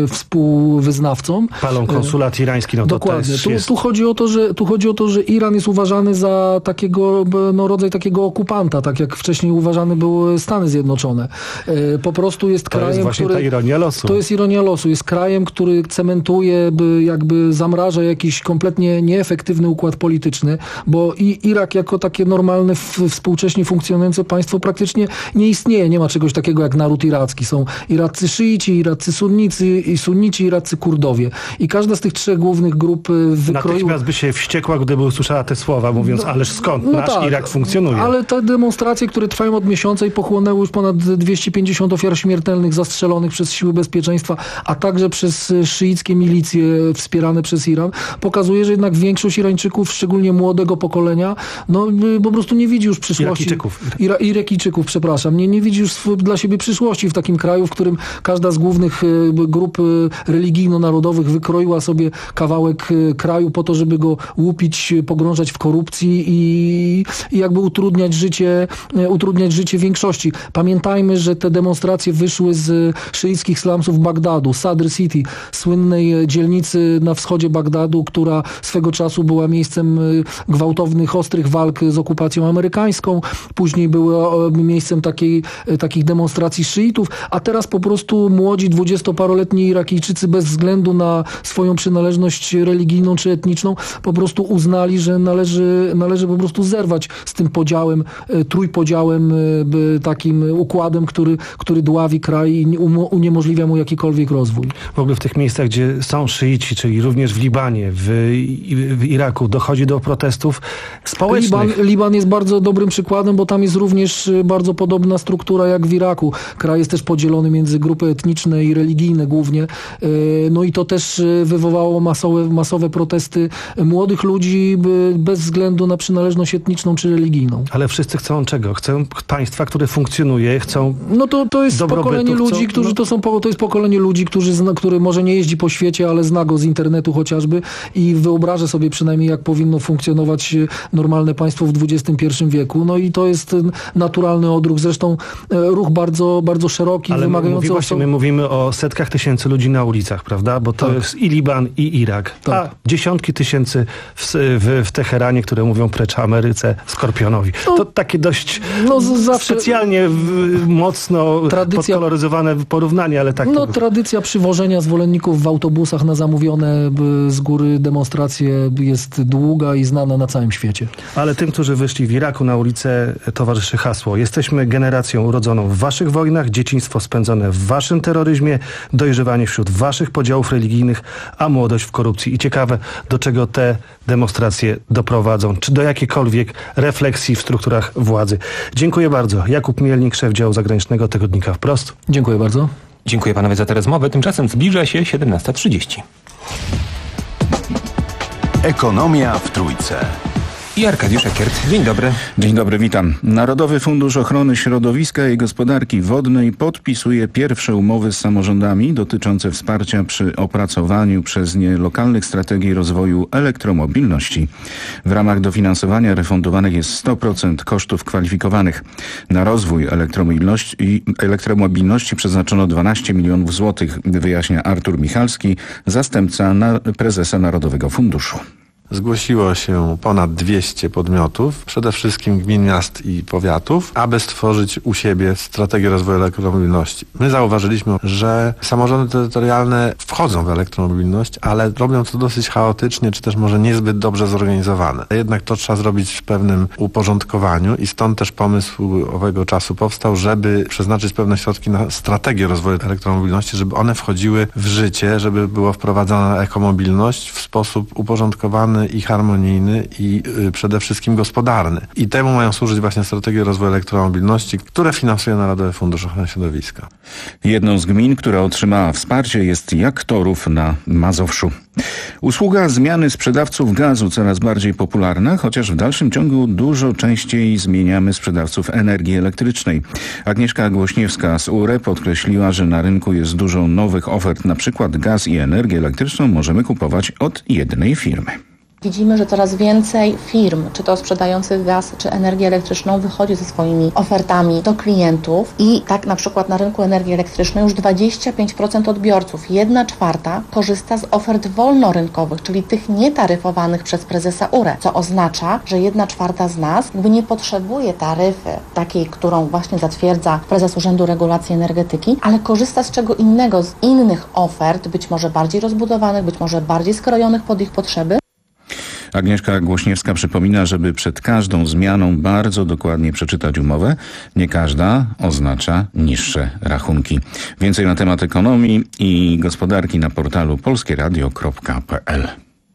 współwyznawcom. Palą konsulat irański. No to Dokładnie. też tu, jest... tu, chodzi o to, że, tu chodzi o to, że Iran jest uważany za takiego, no, rodzaj takiego okupanta, tak jak wcześniej uważany były Stany Zjednoczone. Po prostu jest to krajem, jest właśnie który... ta ironia losu. To jest ironia losu. Jest krajem, który cementuje, by jakby zamraża jakiś kompletnie nieefektywny układ polityczny, bo i Irak jako takie normalne, w, współcześnie funkcjonujące państwo praktycznie nie istnieje. Nie ma czegoś takiego jak naród iracki. Są Iracy szyici, Iracy sunnicy, i sunnici, Iracy Kurdowie. I każda z tych trzech głównych grup wykroiła... Natychmiast by się wściekła, gdyby usłyszała te słowa, mówiąc, no, ależ skąd no nasz tak, Irak funkcjonuje. Ale te demonstracje, które trwają od miesiąca i pochłonęły już ponad dwieście pięćdziesiąt ofiar śmiertelnych zastrzelonych przez siły bezpieczeństwa, a także przez szyickie milicje wspierane przez Iran, pokazuje, że jednak większość Irańczyków, szczególnie młodego pokolenia, no po prostu nie widzi już przyszłości. Irakijczyków. Ira, Irakijczyków, przepraszam. Nie, nie widzi już dla siebie przyszłości w takim kraju, w którym każda z głównych grup religijno-narodowych wykroiła sobie kawałek kraju po to, żeby go łupić, pogrążać w korupcji i, i jakby utrudniać życie, utrudniać życie większości. Pamiętajmy, że te demonstracje wyszły z szyickich slumsów Bagdadu, Sadr City, słynnej dzielnicy na wschodzie Bagdadu, która swego czasu była miejscem gwałtownych, ostrych walk z okupacją amerykańską. Później była miejscem takiej, takich demonstracji szyitów, a teraz po prostu młodzi dwudziestoparoletni Irakijczycy bez względu na swoją przynależność religijną czy etniczną po prostu uznali, że należy, należy po prostu zerwać z tym podziałem, trójpodziałem, takim układem, który, który dławi kraj i uniemożliwia mu jakikolwiek rozwój. W ogóle w tych miejscach, gdzie są szyici, czyli również w Libanie, w, w Iraku, dochodzi do protestów społecznych. Liban, Liban jest bardzo dobrym przykładem, bo tam jest również bardzo podobna struktura jak w Iraku. Kraj jest też podzielony między grupy etniczne i religijne głównie. No i to też wywołało masowe, masowe protesty młodych ludzi bez względu na przynależność etniczną czy religijną. Ale wszyscy chcą czego? Chcą państwa, które funkcjonuje, chcą No to, to jest dobrobytu, pokolenie chcą, ludzi, którzy no... to są, to jest pokolenie ludzi, którzy zna, który może nie jeździ po świecie, ale zna go z internetu chociażby i wyobraża sobie przynajmniej, jak powinno funkcjonować normalne państwo w dwudziestym pierwszym wieku. No i to jest naturalny odruch. Zresztą ruch bardzo, bardzo szeroki, ale wymagający... Mówi, właśnie my mówimy o setkach tysięcy ludzi na ulicach, prawda? Bo to tak. jest i Liban, i Irak. Tak. A dziesiątki tysięcy w, w, w Teheranie, które mówią precz Ameryce, Skorpionowi. No, to takie dość no, zawsze... specjalnie w, mocno tradycja... podkoloryzowane porównanie, ale tak. No tradycja przywożenia zwolenników w autobusach na zamówione z góry demonstracje jest długa i znana na całym świecie. Ale tym, którzy wyszli w Iraku na ulicę, towarzyszy hasło: jesteśmy generacją urodzoną w waszych wojnach, dzieciństwo spędzone w waszym terroryzmie, dojrzewanie wśród waszych podziałów religijnych, a młodość w korupcji. I ciekawe, do czego te demonstracje doprowadzą, czy do jakiejkolwiek refleksji w strukturach władzy. Dziękuję bardzo. Jakub Mielnik, szef działu zagranicznego Tygodnika Wprost. Dziękuję bardzo. Dziękuję panowie za tę rozmowę. Tymczasem zbliża się siedemnasta trzydzieści. Ekonomia w Trójce. I Arkadiusz Ekiert. Dzień dobry. Dzień dobry, witam. Narodowy Fundusz Ochrony Środowiska i Gospodarki Wodnej podpisuje pierwsze umowy z samorządami dotyczące wsparcia przy opracowaniu przez nie lokalnych strategii rozwoju elektromobilności. W ramach dofinansowania refundowanych jest sto procent kosztów kwalifikowanych. Na rozwój elektromobilności, elektromobilności przeznaczono dwanaście milionów złotych, wyjaśnia Artur Michalski, zastępca na prezesa Narodowego Funduszu. Zgłosiło się ponad dwieście podmiotów, przede wszystkim gmin, miast i powiatów, aby stworzyć u siebie strategię rozwoju elektromobilności. My zauważyliśmy, że samorządy terytorialne wchodzą w elektromobilność, ale robią to dosyć chaotycznie, czy też może niezbyt dobrze zorganizowane. Jednak to trzeba zrobić w pewnym uporządkowaniu i stąd też pomysł owego czasu powstał, żeby przeznaczyć pewne środki na strategię rozwoju elektromobilności, żeby one wchodziły w życie, żeby była wprowadzana ekomobilność w sposób uporządkowany i harmonijny i y, przede wszystkim gospodarny. I temu mają służyć właśnie strategie rozwoju elektromobilności, które finansuje Narodowy Fundusz Ochrony Środowiska. Jedną z gmin, która otrzymała wsparcie, jest Jaktorów na Mazowszu. Usługa zmiany sprzedawców gazu coraz bardziej popularna, chociaż w dalszym ciągu dużo częściej zmieniamy sprzedawców energii elektrycznej. Agnieszka Głośniewska z U R E podkreśliła, że na rynku jest dużo nowych ofert, na przykład gaz i energię elektryczną możemy kupować od jednej firmy. Widzimy, że coraz więcej firm, czy to sprzedających gaz, czy energię elektryczną, wychodzi ze swoimi ofertami do klientów i tak na przykład na rynku energii elektrycznej już dwadzieścia pięć procent odbiorców, jedna czwarta korzysta z ofert wolnorynkowych, czyli tych nietaryfowanych przez prezesa U R E, co oznacza, że jedna czwarta z nas jakby nie potrzebuje taryfy takiej, którą właśnie zatwierdza prezes Urzędu Regulacji Energetyki, ale korzysta z czego innego, z innych ofert, być może bardziej rozbudowanych, być może bardziej skrojonych pod ich potrzeby. Agnieszka Głośniewska przypomina, żeby przed każdą zmianą bardzo dokładnie przeczytać umowę. Nie każda oznacza niższe rachunki. Więcej na temat ekonomii i gospodarki na portalu polskieradio kropka p l.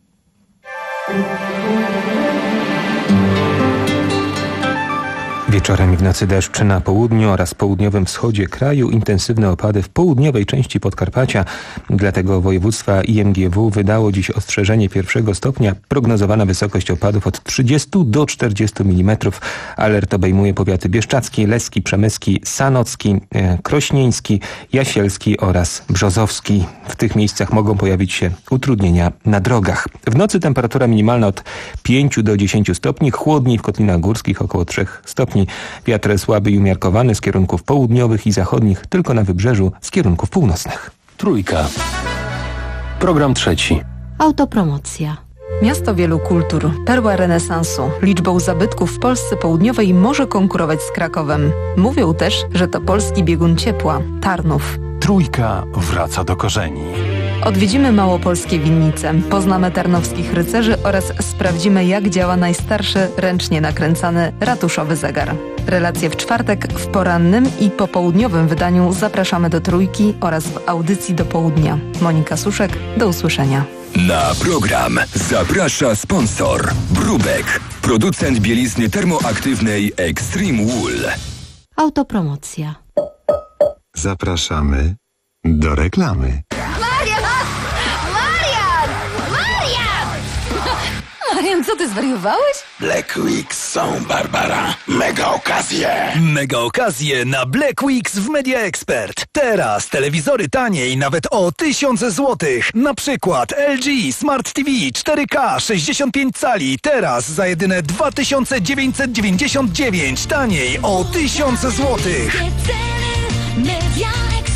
Wieczorem i w nocy deszcz na południu oraz południowym wschodzie kraju, intensywne opady w południowej części Podkarpacia. Dlatego województwa I M G W wydało dziś ostrzeżenie pierwszego stopnia. Prognozowana wysokość opadów od trzydziestu do czterdziestu milimetrów. Alert obejmuje powiaty bieszczacki, leski, przemyski, sanocki, e, krośnieński, jasielski oraz brzozowski. W tych miejscach mogą pojawić się utrudnienia na drogach. W nocy temperatura minimalna od pięciu do dziesięciu stopni, chłodniej w Kotlinach Górskich około trzech stopni. Wiatr słaby i umiarkowany z kierunków południowych i zachodnich, tylko na wybrzeżu z kierunków północnych. Trójka. Program trzeci. Autopromocja. Miasto wielu kultur, perła renesansu. Liczbą zabytków w Polsce Południowej może konkurować z Krakowem. Mówią też, że to polski biegun ciepła, Tarnów. Trójka wraca do korzeni. Odwiedzimy małopolskie winnice, poznamy tarnowskich rycerzy oraz sprawdzimy, jak działa najstarszy ręcznie nakręcany ratuszowy zegar. Relacje w czwartek w porannym i popołudniowym wydaniu zapraszamy do Trójki oraz w audycji do południa. Monika Suszek, do usłyszenia. Na program zaprasza sponsor Brubek, producent bielizny termoaktywnej Extreme Wool. Autopromocja. Zapraszamy do reklamy. Marian! Marian! Marian! Marian, co ty zwariowałeś? Black Weeks są, Barbara. Mega okazje. Mega okazje na Black Weeks w Media Expert. Teraz telewizory taniej nawet o tysiąc złotych. Na przykład L G Smart T V cztery K sześćdziesiąt pięć cali. Teraz za jedyne dwa tysiące dziewięćset dziewięćdziesiąt dziewięć. Taniej o tysiąc złotych. Media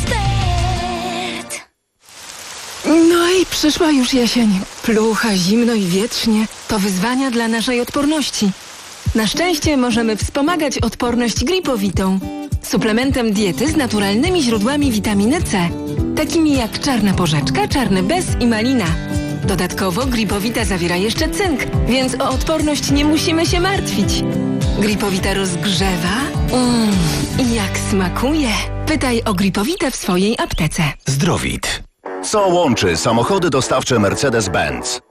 No i przyszła już jesień. Plucha, zimno i wietrznie. To wyzwania dla naszej odporności. Na szczęście możemy wspomagać odporność Gripowitą. Suplementem diety z naturalnymi źródłami witaminy C. Takimi jak czarna porzeczka, czarny bez i malina. Dodatkowo Gripowita zawiera jeszcze cynk, więc o odporność nie musimy się martwić. Gripowita rozgrzewa. Mmm, i jak smakuje. Pytaj o Gripowitę w swojej aptece. Zdrowit. Co łączy samochody dostawcze Mercedes-Benz?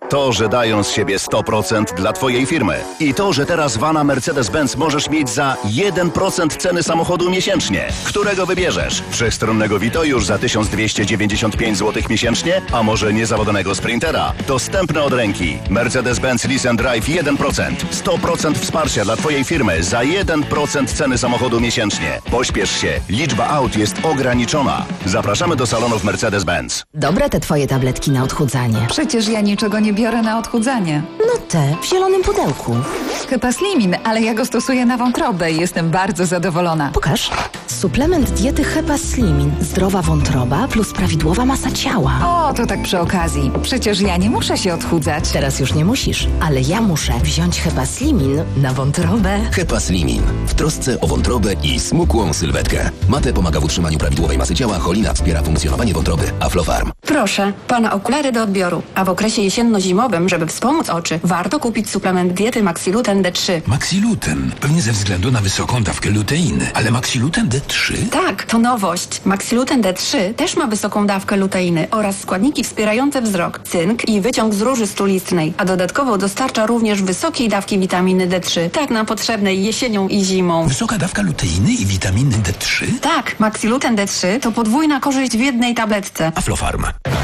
To, że dają z siebie sto procent dla Twojej firmy. I to, że teraz vana Mercedes-Benz możesz mieć za jeden procent ceny samochodu miesięcznie. Którego wybierzesz? Wszechstronnego Vito już za tysiąc dwieście dziewięćdziesiąt pięć złotych miesięcznie? A może niezawodnego Sprintera? Dostępne od ręki. Mercedes-Benz Lease and Drive jeden procent. sto procent wsparcia dla Twojej firmy za jeden procent ceny samochodu miesięcznie. Pośpiesz się. Liczba aut jest ograniczona. Zapraszamy do salonów Mercedes-Benz. Dobre te Twoje tabletki na odchudzanie. Przecież ja niczego nie biorę na odchudzanie. No te, w zielonym pudełku. Hepaslimin, ale ja go stosuję na wątrobę i jestem bardzo zadowolona. Pokaż. Suplement diety Hepaslimin. Zdrowa wątroba plus prawidłowa masa ciała. O, to tak przy okazji. Przecież ja nie muszę się odchudzać. Teraz już nie musisz, ale ja muszę wziąć Hepaslimin na wątrobę. Hepaslimin. W trosce o wątrobę i smukłą sylwetkę. Mate pomaga w utrzymaniu prawidłowej masy ciała, cholina wspiera funkcjonowanie wątroby. Aflofarm. Proszę, pana okulary do odbioru. A w okresie jesienno-zimowym, żeby wspomóc oczy, warto kupić suplement diety Maxiluten D trzy. Maxiluten? Pewnie ze względu na wysoką dawkę luteiny. Ale Maxiluten D trzy? Tak, to nowość. Maxiluten D trzy też ma wysoką dawkę luteiny oraz składniki wspierające wzrok, cynk i wyciąg z róży strulistnej, a dodatkowo dostarcza również wysokiej dawki witaminy D trzy, tak nam potrzebnej jesienią i zimą. Wysoka dawka luteiny i witaminy D trzy? Tak, Maxiluten D trzy to podwójna korzyść w jednej tabletce. Aflofarm.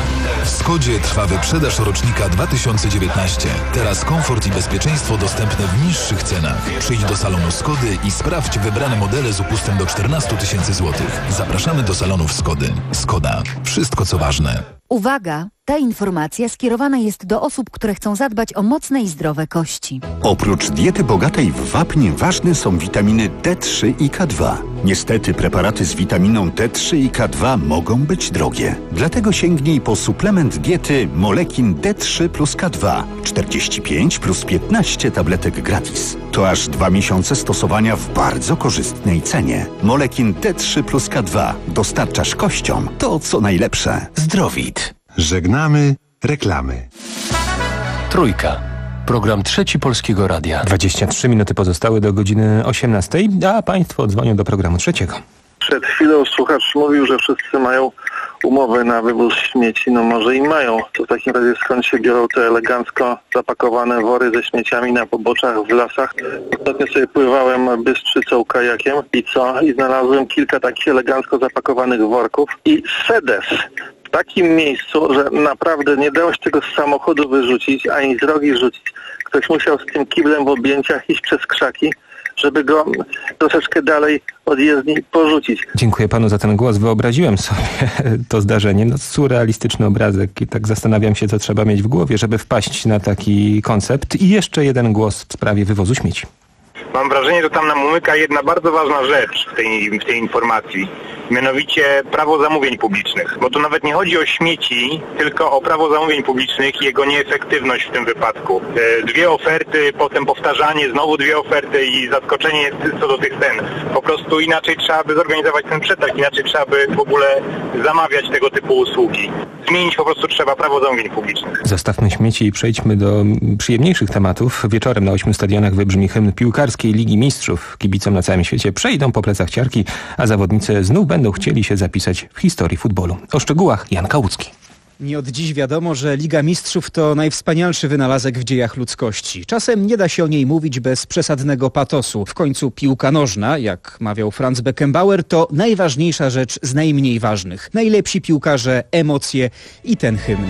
W Skodzie trwa wyprzedaż rocznika dwa tysiące dziewiętnaście. Teraz komfort i bezpieczeństwo dostępne w niższych cenach. Przyjdź do salonu Skody i sprawdź wybrane modele z upustem do czternaście tysięcy złotych. Zapraszamy do salonów Skody. Skoda. Wszystko co ważne. Uwaga! Ta informacja skierowana jest do osób, które chcą zadbać o mocne i zdrowe kości. Oprócz diety bogatej w wapń ważne są witaminy D trzy i K dwa. Niestety preparaty z witaminą D trzy i K dwa mogą być drogie. Dlatego sięgnij po suplement diety Molekin D trzy plus K dwa. czterdzieści pięć plus piętnaście tabletek gratis. To aż dwa miesiące stosowania w bardzo korzystnej cenie. Molekin D trzy plus K dwa. Dostarczasz kościom to, co najlepsze. Zdrowit. Żegnamy reklamy. Trójka. Program Trzeci Polskiego Radia. dwadzieścia trzy minuty pozostały do godziny osiemnastej, a Państwo dzwonią do programu Trzeciego. Przed chwilą słuchacz mówił, że wszyscy mają umowy na wywóz śmieci. No może i mają. To w takim razie skąd się biorą te elegancko zapakowane wory ze śmieciami na poboczach, w lasach? Ostatnio sobie pływałem Bystrzycą kajakiem i co? I znalazłem kilka takich elegancko zapakowanych worków i sedes. W takim miejscu, że naprawdę nie dało się tego z samochodu wyrzucić, ani z drogi rzucić. Ktoś musiał z tym kiblem w objęciach iść przez krzaki, żeby go troszeczkę dalej od jezdni porzucić. Dziękuję panu za ten głos. Wyobraziłem sobie to zdarzenie. No, surrealistyczny obrazek i tak zastanawiam się, co trzeba mieć w głowie, żeby wpaść na taki koncept. I jeszcze jeden głos w sprawie wywozu śmieci. Mam wrażenie, że tam nam umyka jedna bardzo ważna rzecz w tej, w tej informacji. Mianowicie prawo zamówień publicznych. Bo tu nawet nie chodzi o śmieci, tylko o prawo zamówień publicznych i jego nieefektywność w tym wypadku. Dwie oferty, potem powtarzanie, znowu dwie oferty i zaskoczenie co do tych cen. Po prostu inaczej trzeba by zorganizować ten przetarg, inaczej trzeba by w ogóle zamawiać tego typu usługi. Zmienić po prostu trzeba prawo zamówień publicznych. Zostawmy śmieci i przejdźmy do przyjemniejszych tematów. Wieczorem na ośmiu stadionach wybrzmi hymn piłkarskiej Ligi Mistrzów. Kibicom na całym świecie przejdą po plecach ciarki, a zawodnicy znów będą chcieli się zapisać w historii futbolu. O szczegółach Jan Kałucki. Nie od dziś wiadomo, że Liga Mistrzów to najwspanialszy wynalazek w dziejach ludzkości. Czasem nie da się o niej mówić bez przesadnego patosu. W końcu piłka nożna, jak mawiał Franz Beckenbauer, to najważniejsza rzecz z najmniej ważnych. Najlepsi piłkarze, emocje i ten hymn.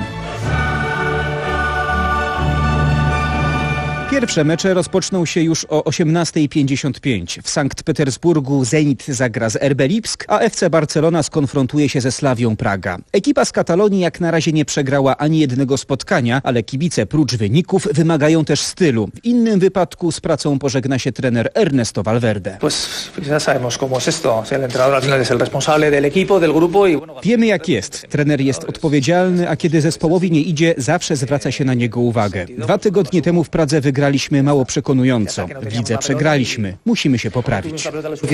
Pierwsze mecze rozpoczną się już o osiemnasta pięćdziesiąt pięć. W Sankt Petersburgu Zenit zagra z R B Lipsk, a F C Barcelona skonfrontuje się ze Slawią Praga. Ekipa z Katalonii jak na razie nie przegrała ani jednego spotkania, ale kibice prócz wyników wymagają też stylu. W innym wypadku z pracą pożegna się trener Ernesto Valverde. Wiemy jak jest. Trener jest odpowiedzialny, a kiedy zespołowi nie idzie, zawsze zwraca się na niego uwagę. Dwa tygodnie temu w Pradze wygraliśmy mało przekonująco. W lidze przegraliśmy. Musimy się poprawić.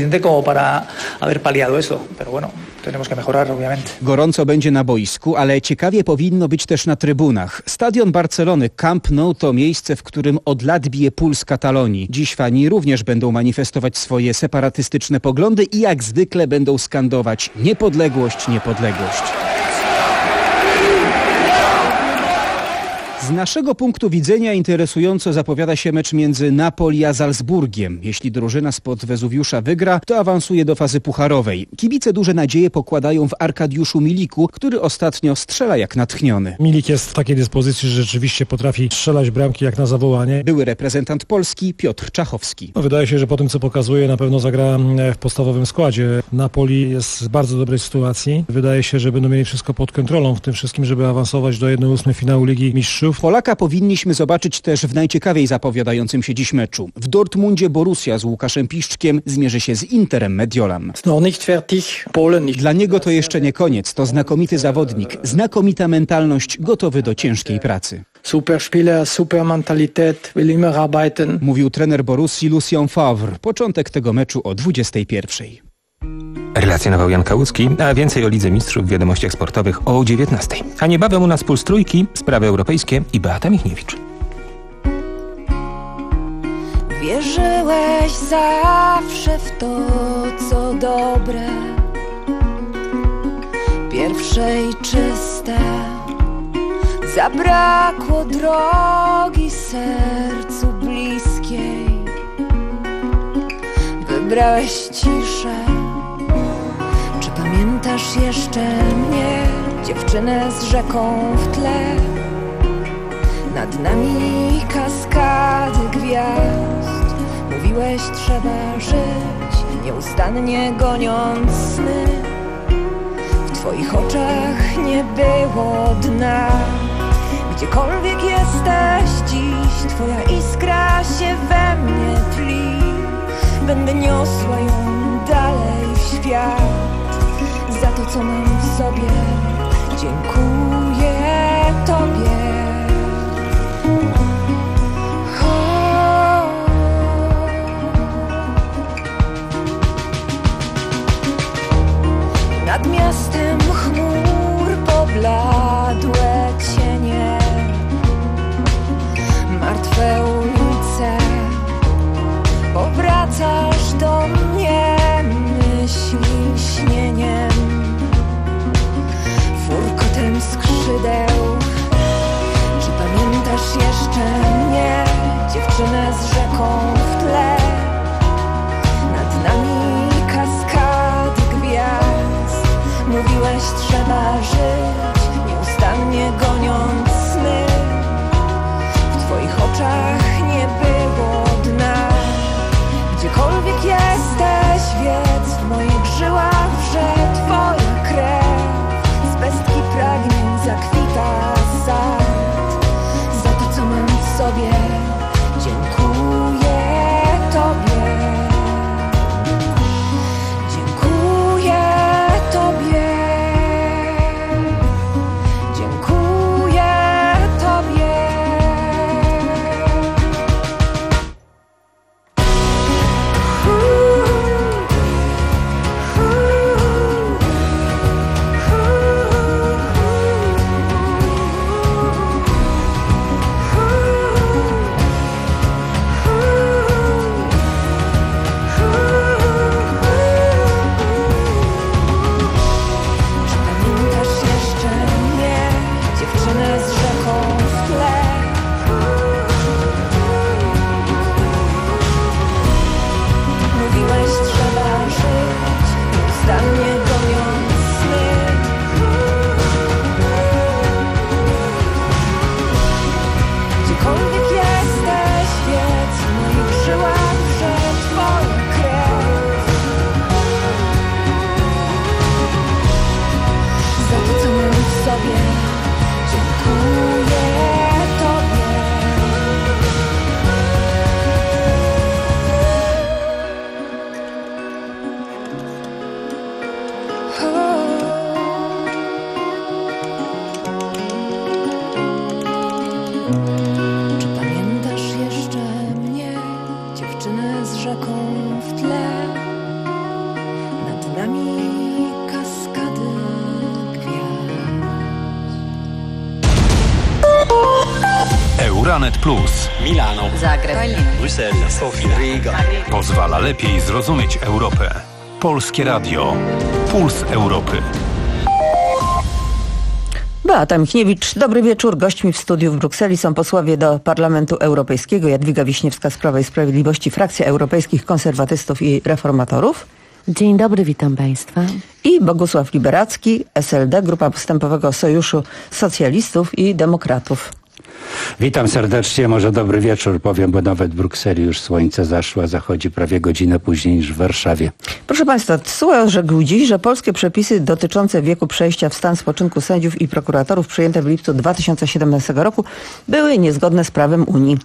Gorąco będzie na boisku, ale ciekawie powinno być też na trybunach. Stadion Barcelony Camp Nou to miejsce, w którym od lat bije puls Katalonii. Dziś fani również będą manifestować swoje separatystyczne poglądy i jak zwykle będą skandować niepodległość, niepodległość. Z naszego punktu widzenia interesująco zapowiada się mecz między Napoli a Salzburgiem. Jeśli drużyna spod Wezuwiusza wygra, to awansuje do fazy pucharowej. Kibice duże nadzieje pokładają w Arkadiuszu Miliku, który ostatnio strzela jak natchniony. Milik jest w takiej dyspozycji, że rzeczywiście potrafi strzelać bramki jak na zawołanie. Były reprezentant Polski Piotr Czachowski. No, wydaje się, że po tym co pokazuje na pewno zagra w podstawowym składzie. Napoli jest w bardzo dobrej sytuacji. Wydaje się, że będą mieli wszystko pod kontrolą w tym wszystkim, żeby awansować do jednej ósmej finału Ligi Mistrzów. Polaka powinniśmy zobaczyć też w najciekawiej zapowiadającym się dziś meczu. W Dortmundzie Borussia z Łukaszem Piszczkiem zmierzy się z Interem Mediolan. Dla niego to jeszcze nie koniec. To znakomity zawodnik, znakomita mentalność, gotowy do ciężkiej pracy. Super Spieler, super Mentalität, will immer arbeiten. Mówił trener Borussii Lucien Favre. Początek tego meczu o dwudziestej pierwszej. Relacjonował Jan Kałucki, a więcej o Lidze Mistrzów w wiadomościach sportowych o dziewiętnastej. A niebawem u nas Puls Trójki, sprawy europejskie i Beata Michniewicz. Wierzyłeś zawsze w to, co dobre, pierwsze i czyste. Zabrakło drogi sercu bliskiej. Wybrałeś ciszę. Czy pamiętasz jeszcze mnie, dziewczynę z rzeką w tle? Nad nami kaskady gwiazd. Mówiłeś, trzeba żyć, nieustannie goniąc sny. W twoich oczach nie było dna. Gdziekolwiek jesteś dziś, twoja iskra się we mnie tli. Będę niosła ją dalej w świat. Za to, co mam w sobie, dziękuję tobie. Oh. Nad miastem chmur pobladłe cienie, martwe ulice. Powracasz do mnie myśli śnieniem, furkotem skrzydeł. Czy pamiętasz jeszcze mnie, dziewczynę z rzeką w tle? Nad nami kaskady gwiazd. Mówiłeś, trzeba żyć, nieustannie goniąc sny. W twoich oczach nie było dna. Gdziekolwiek jesteś, wiedz, w moich żyłach wrze twoja krew. Z pestki pragnień zakwita sad. Za to, co mam w sobie, dziękuję tobie. Dziękuję tobie. Dziękuję tobie. Euranet Plus. Milano, Zagreb, Bruksela, Sofia, Riga. Pozwala lepiej zrozumieć Europę. Polskie Radio. Puls Europy. Beata Michniewicz, dobry wieczór. Gośćmi w studiu w Brukseli są posłowie do Parlamentu Europejskiego Jadwiga Wiśniewska z Prawa i Sprawiedliwości, frakcja Europejskich Konserwatystów i Reformatorów. Dzień dobry, witam Państwa. I Bogusław Liberacki, S L D, Grupa Postępowego Sojuszu Socjalistów i Demokratów. Witam serdecznie, może dobry wieczór powiem, bo nawet w Brukseli już słońce zaszło, a zachodzi prawie godzinę później niż w Warszawie. Proszę Państwa, T S U E orzekł dziś, że polskie przepisy dotyczące wieku przejścia w stan spoczynku sędziów i prokuratorów przyjęte w lipcu dwa tysiące siedemnastego roku były niezgodne z prawem Unii.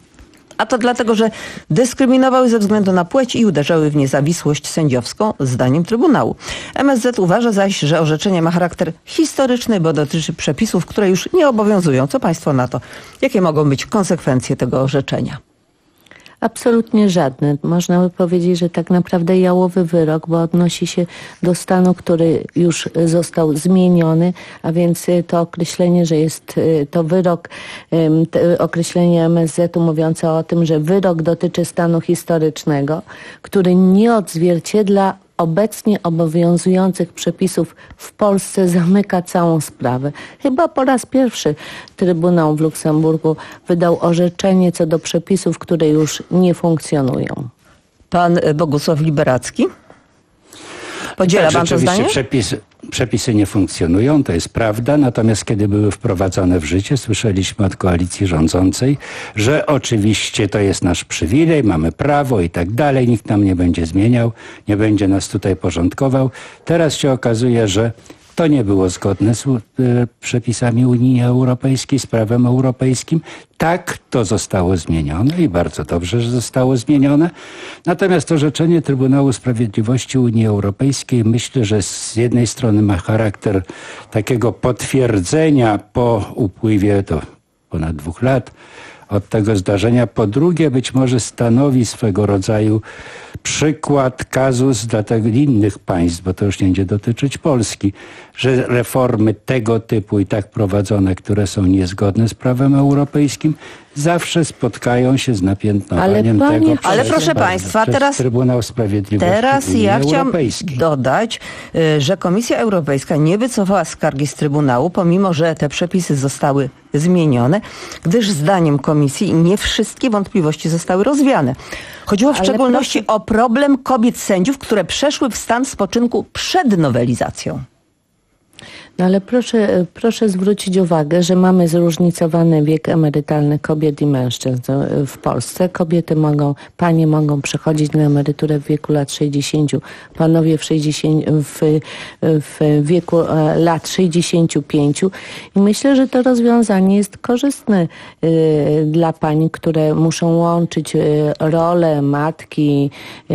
A to dlatego, że dyskryminowały ze względu na płeć i uderzały w niezawisłość sędziowską, zdaniem Trybunału. M S Z uważa zaś, że orzeczenie ma charakter historyczny, bo dotyczy przepisów, które już nie obowiązują. Co Państwo na to? Jakie mogą być konsekwencje tego orzeczenia? Absolutnie żadne. Można by powiedzieć, że tak naprawdę jałowy wyrok, bo odnosi się do stanu, który już został zmieniony, a więc to określenie, że jest to wyrok, określenie M S Z-u mówiące o tym, że wyrok dotyczy stanu historycznego, który nie odzwierciedla obecnie obowiązujących przepisów w Polsce, zamyka całą sprawę. Chyba po raz pierwszy Trybunał w Luksemburgu wydał orzeczenie co do przepisów, które już nie funkcjonują. Pan Bogusław Liberacki? Podziela tak, pan to zdanie? Przepisy, przepisy nie funkcjonują, to jest prawda, natomiast kiedy były wprowadzone w życie, słyszeliśmy od koalicji rządzącej, że oczywiście to jest nasz przywilej, mamy prawo i tak dalej, nikt nam nie będzie zmieniał, nie będzie nas tutaj porządkował. Teraz się okazuje, że to nie było zgodne z y, przepisami Unii Europejskiej, z prawem europejskim. Tak, to zostało zmienione i bardzo dobrze, że zostało zmienione. Natomiast orzeczenie Trybunału Sprawiedliwości Unii Europejskiej myślę, że z jednej strony ma charakter takiego potwierdzenia po upływie do ponad dwóch lat od tego zdarzenia. Po drugie, być może stanowi swego rodzaju przykład, kazus dla tego innych państw, bo to już nie będzie dotyczyć Polski, że reformy tego typu i tak prowadzone, które są niezgodne z prawem europejskim, zawsze spotkają się z napiętnowaniem ale panie, tego ale przez, proszę Państwa, przez teraz, Trybunał Sprawiedliwości teraz Unii ja chciałam Europejskiej. dodać, że Komisja Europejska nie wycofała skargi z Trybunału, pomimo że te przepisy zostały zmienione, gdyż zdaniem Komisji nie wszystkie wątpliwości zostały rozwiane. Chodziło w ale szczególności proszę... o problem kobiet sędziów, które przeszły w stan spoczynku przed nowelizacją. No ale proszę, proszę zwrócić uwagę, że mamy zróżnicowany wiek emerytalny kobiet i mężczyzn w Polsce. Kobiety mogą, panie mogą przechodzić na emeryturę w wieku lat sześćdziesięciu, panowie w, sześćdziesięciu, w, w wieku lat sześćdziesięciu pięciu. I myślę, że to rozwiązanie jest korzystne y, dla pań, które muszą łączyć y, rolę matki, y,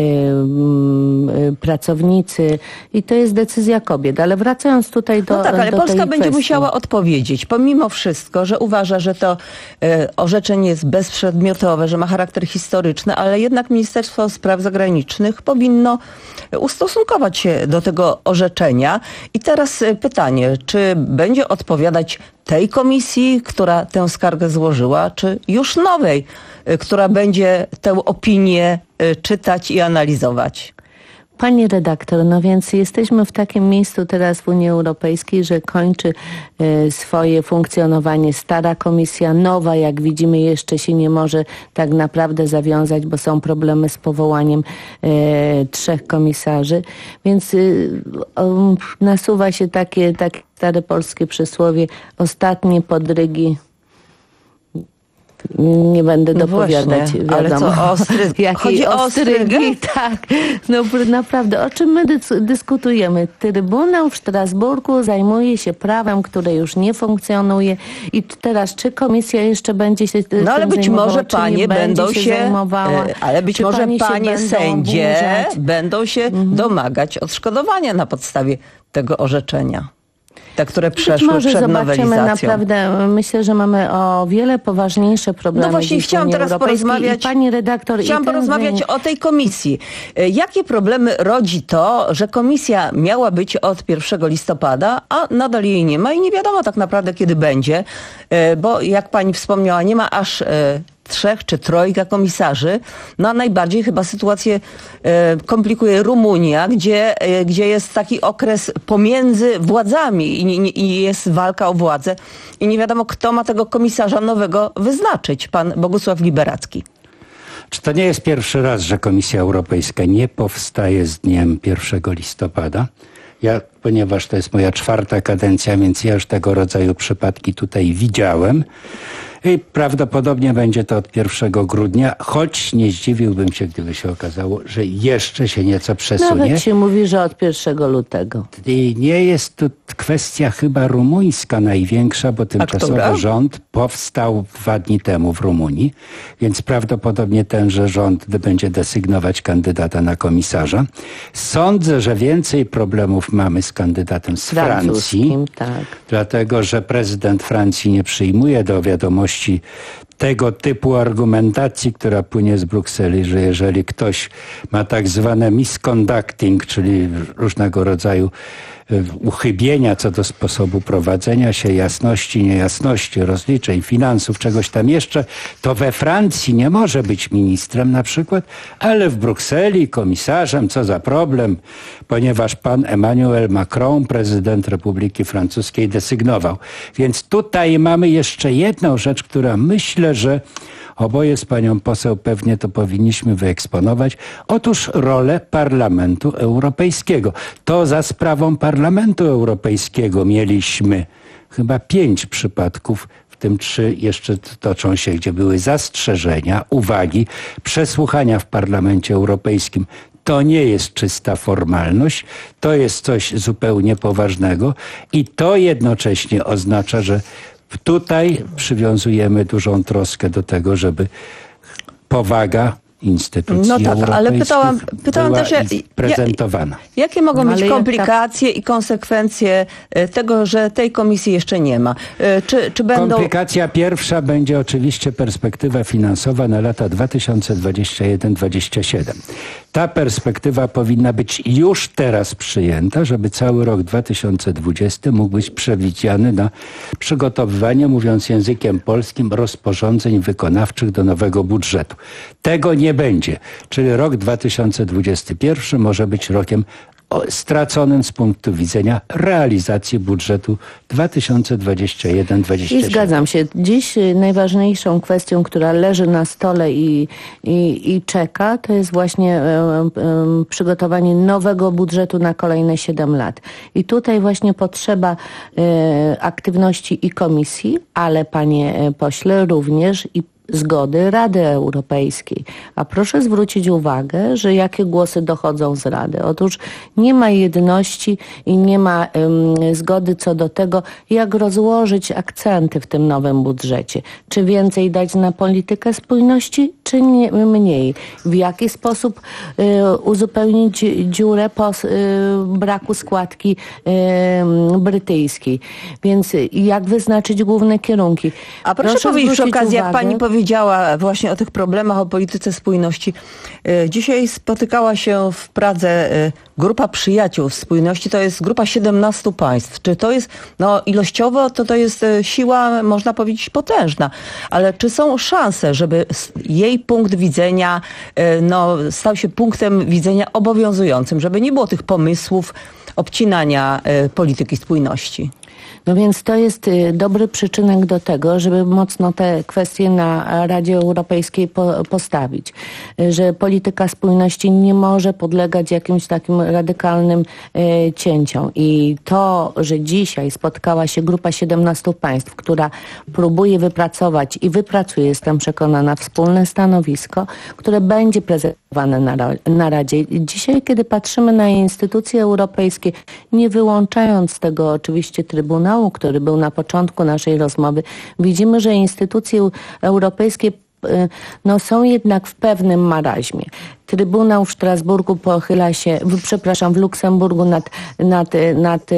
y, pracownicy i to jest decyzja kobiet. Ale wracając tutaj do... No tak, ale Polska będzie kwestii. musiała odpowiedzieć, pomimo wszystko, że uważa, że to e, orzeczenie jest bezprzedmiotowe, że ma charakter historyczny, ale jednak Ministerstwo Spraw Zagranicznych powinno ustosunkować się do tego orzeczenia. I teraz e, pytanie, czy będzie odpowiadać tej komisji, która tę skargę złożyła, czy już nowej, e, która będzie tę opinię e, czytać i analizować? Pani redaktor, no więc jesteśmy w takim miejscu teraz w Unii Europejskiej, że kończy y, swoje funkcjonowanie stara komisja, nowa, jak widzimy, jeszcze się nie może tak naprawdę zawiązać, bo są problemy z powołaniem y, trzech komisarzy, więc y, o, nasuwa się takie, takie stare polskie przysłowie, ostatnie podrygi. Nie będę dopowiadać, no wiadomo. Ale co, ostry... Chodzi o ostrygę? Tak, no naprawdę, o czym my dys- dyskutujemy? Trybunał w Strasburgu zajmuje się prawem, które już nie funkcjonuje i teraz czy komisja jeszcze będzie się tym No ale być może panie będą się, zajmowała? ale być czy może panie sędzie oburzać? będą się mhm. domagać odszkodowania na podstawie tego orzeczenia. Te, które przeszły Być może przed zobaczymy nowelizacją. Naprawdę, myślę, że mamy o wiele poważniejsze problemy. No właśnie chciałam teraz porozmawiać, pani redaktor, chciałam i ten porozmawiać dzień... o tej komisji. Jakie problemy rodzi to, że komisja miała być od pierwszego listopada, a nadal jej nie ma i nie wiadomo tak naprawdę kiedy będzie, bo jak pani wspomniała, nie ma aż trzech czy trojga komisarzy. No a najbardziej chyba sytuację e, komplikuje Rumunia, gdzie, e, gdzie jest taki okres pomiędzy władzami i, i, i jest walka o władzę i nie wiadomo, kto ma tego komisarza nowego wyznaczyć. Pan Bogusław Liberacki. Czy to nie jest pierwszy raz, że Komisja Europejska nie powstaje z dniem pierwszego listopada? Ja, ponieważ to jest moja czwarta kadencja, więc ja już tego rodzaju przypadki tutaj widziałem. I prawdopodobnie będzie to od pierwszego grudnia, choć nie zdziwiłbym się, gdyby się okazało, że jeszcze się nieco przesunie. Nawet się mówi, że od pierwszego lutego. I nie jest tu kwestia chyba rumuńska największa, bo tymczasowy rząd powstał dwa dni temu w Rumunii, więc prawdopodobnie tenże rząd będzie desygnować kandydata na komisarza. Sądzę, że więcej problemów mamy z kandydatem z Francji, tak. dlatego że prezydent Francji nie przyjmuje do wiadomości tego typu argumentacji, która płynie z Brukseli, że jeżeli ktoś ma tak zwane misconducting, czyli różnego rodzaju uchybienia co do sposobu prowadzenia się, jasności, niejasności, rozliczeń, finansów, czegoś tam jeszcze, to we Francji nie może być ministrem na przykład, ale w Brukseli komisarzem, co za problem, ponieważ pan Emmanuel Macron, prezydent Republiki Francuskiej, desygnował. Więc tutaj mamy jeszcze jedną rzecz, która myślę, że oboje z panią poseł pewnie to powinniśmy wyeksponować. Otóż rolę Parlamentu Europejskiego. To za sprawą Parlamentu Europejskiego mieliśmy chyba pięć przypadków, w tym trzy jeszcze toczą się, gdzie były zastrzeżenia, uwagi, przesłuchania w Parlamencie Europejskim. To nie jest czysta formalność, to jest coś zupełnie poważnego i to jednocześnie oznacza, że tutaj przywiązujemy dużą troskę do tego, żeby powaga instytucji no tak, europejskich ale pytałam, pytałam była też, ja, prezentowana. Jakie mogą No, być ale komplikacje i konsekwencje tego, że tej komisji jeszcze nie ma? Czy, czy będą... Komplikacja pierwsza będzie oczywiście perspektywa finansowa na lata dwa tysiące dwudziesty pierwszy do dwudziestego siódmego. Ta perspektywa powinna być już teraz przyjęta, żeby cały rok dwa tysiące dwudziesty mógł być przewidziany na przygotowywanie, mówiąc językiem polskim, rozporządzeń wykonawczych do nowego budżetu. Tego nie będzie, czyli rok dwa tysiące dwudziesty pierwszy może być rokiem straconym z punktu widzenia realizacji budżetu dwa tysiące dwudziesty pierwszy do dwudziestego siódmego. I zgadzam się. Dziś najważniejszą kwestią, która leży na stole i, i, i czeka, to jest właśnie e, e, przygotowanie nowego budżetu na kolejne siedem lat. I tutaj właśnie potrzeba e, aktywności i komisji, ale panie pośle również i zgody Rady Europejskiej. A proszę zwrócić uwagę, że jakie głosy dochodzą z Rady. Otóż nie ma jedności i nie ma um, zgody co do tego, jak rozłożyć akcenty w tym nowym budżecie. Czy więcej dać na politykę spójności, czy nie, mniej. W jaki sposób y, uzupełnić dziurę po y, braku składki y, brytyjskiej. Więc y, jak wyznaczyć główne kierunki. A proszę, proszę powiedzieć przy okazji, jak pani powiedziała właśnie o tych problemach, o polityce spójności. Dzisiaj spotykała się w Pradze grupa przyjaciół spójności, to jest grupa siedemnastu państw. Czy to jest, no ilościowo to to jest siła, można powiedzieć, potężna, ale czy są szanse, żeby jej punkt widzenia no, stał się punktem widzenia obowiązującym, żeby nie było tych pomysłów obcinania polityki spójności? No więc to jest dobry przyczynek do tego, żeby mocno te kwestie na Radzie Europejskiej po, postawić. Że polityka spójności nie może podlegać jakimś takim radykalnym e, cięciom. I to, że dzisiaj spotkała się grupa siedemnastu państw, która próbuje wypracować i wypracuje, jestem przekonana, wspólne stanowisko, które będzie prezentowane na, na Radzie. Dzisiaj, kiedy patrzymy na instytucje europejskie, nie wyłączając tego oczywiście Trybunału, który był na początku naszej rozmowy, widzimy, że instytucje europejskie no, są jednak w pewnym maraźmie. Trybunał w Strasburgu pochyla się, przepraszam, w Luksemburgu nad, nad, nad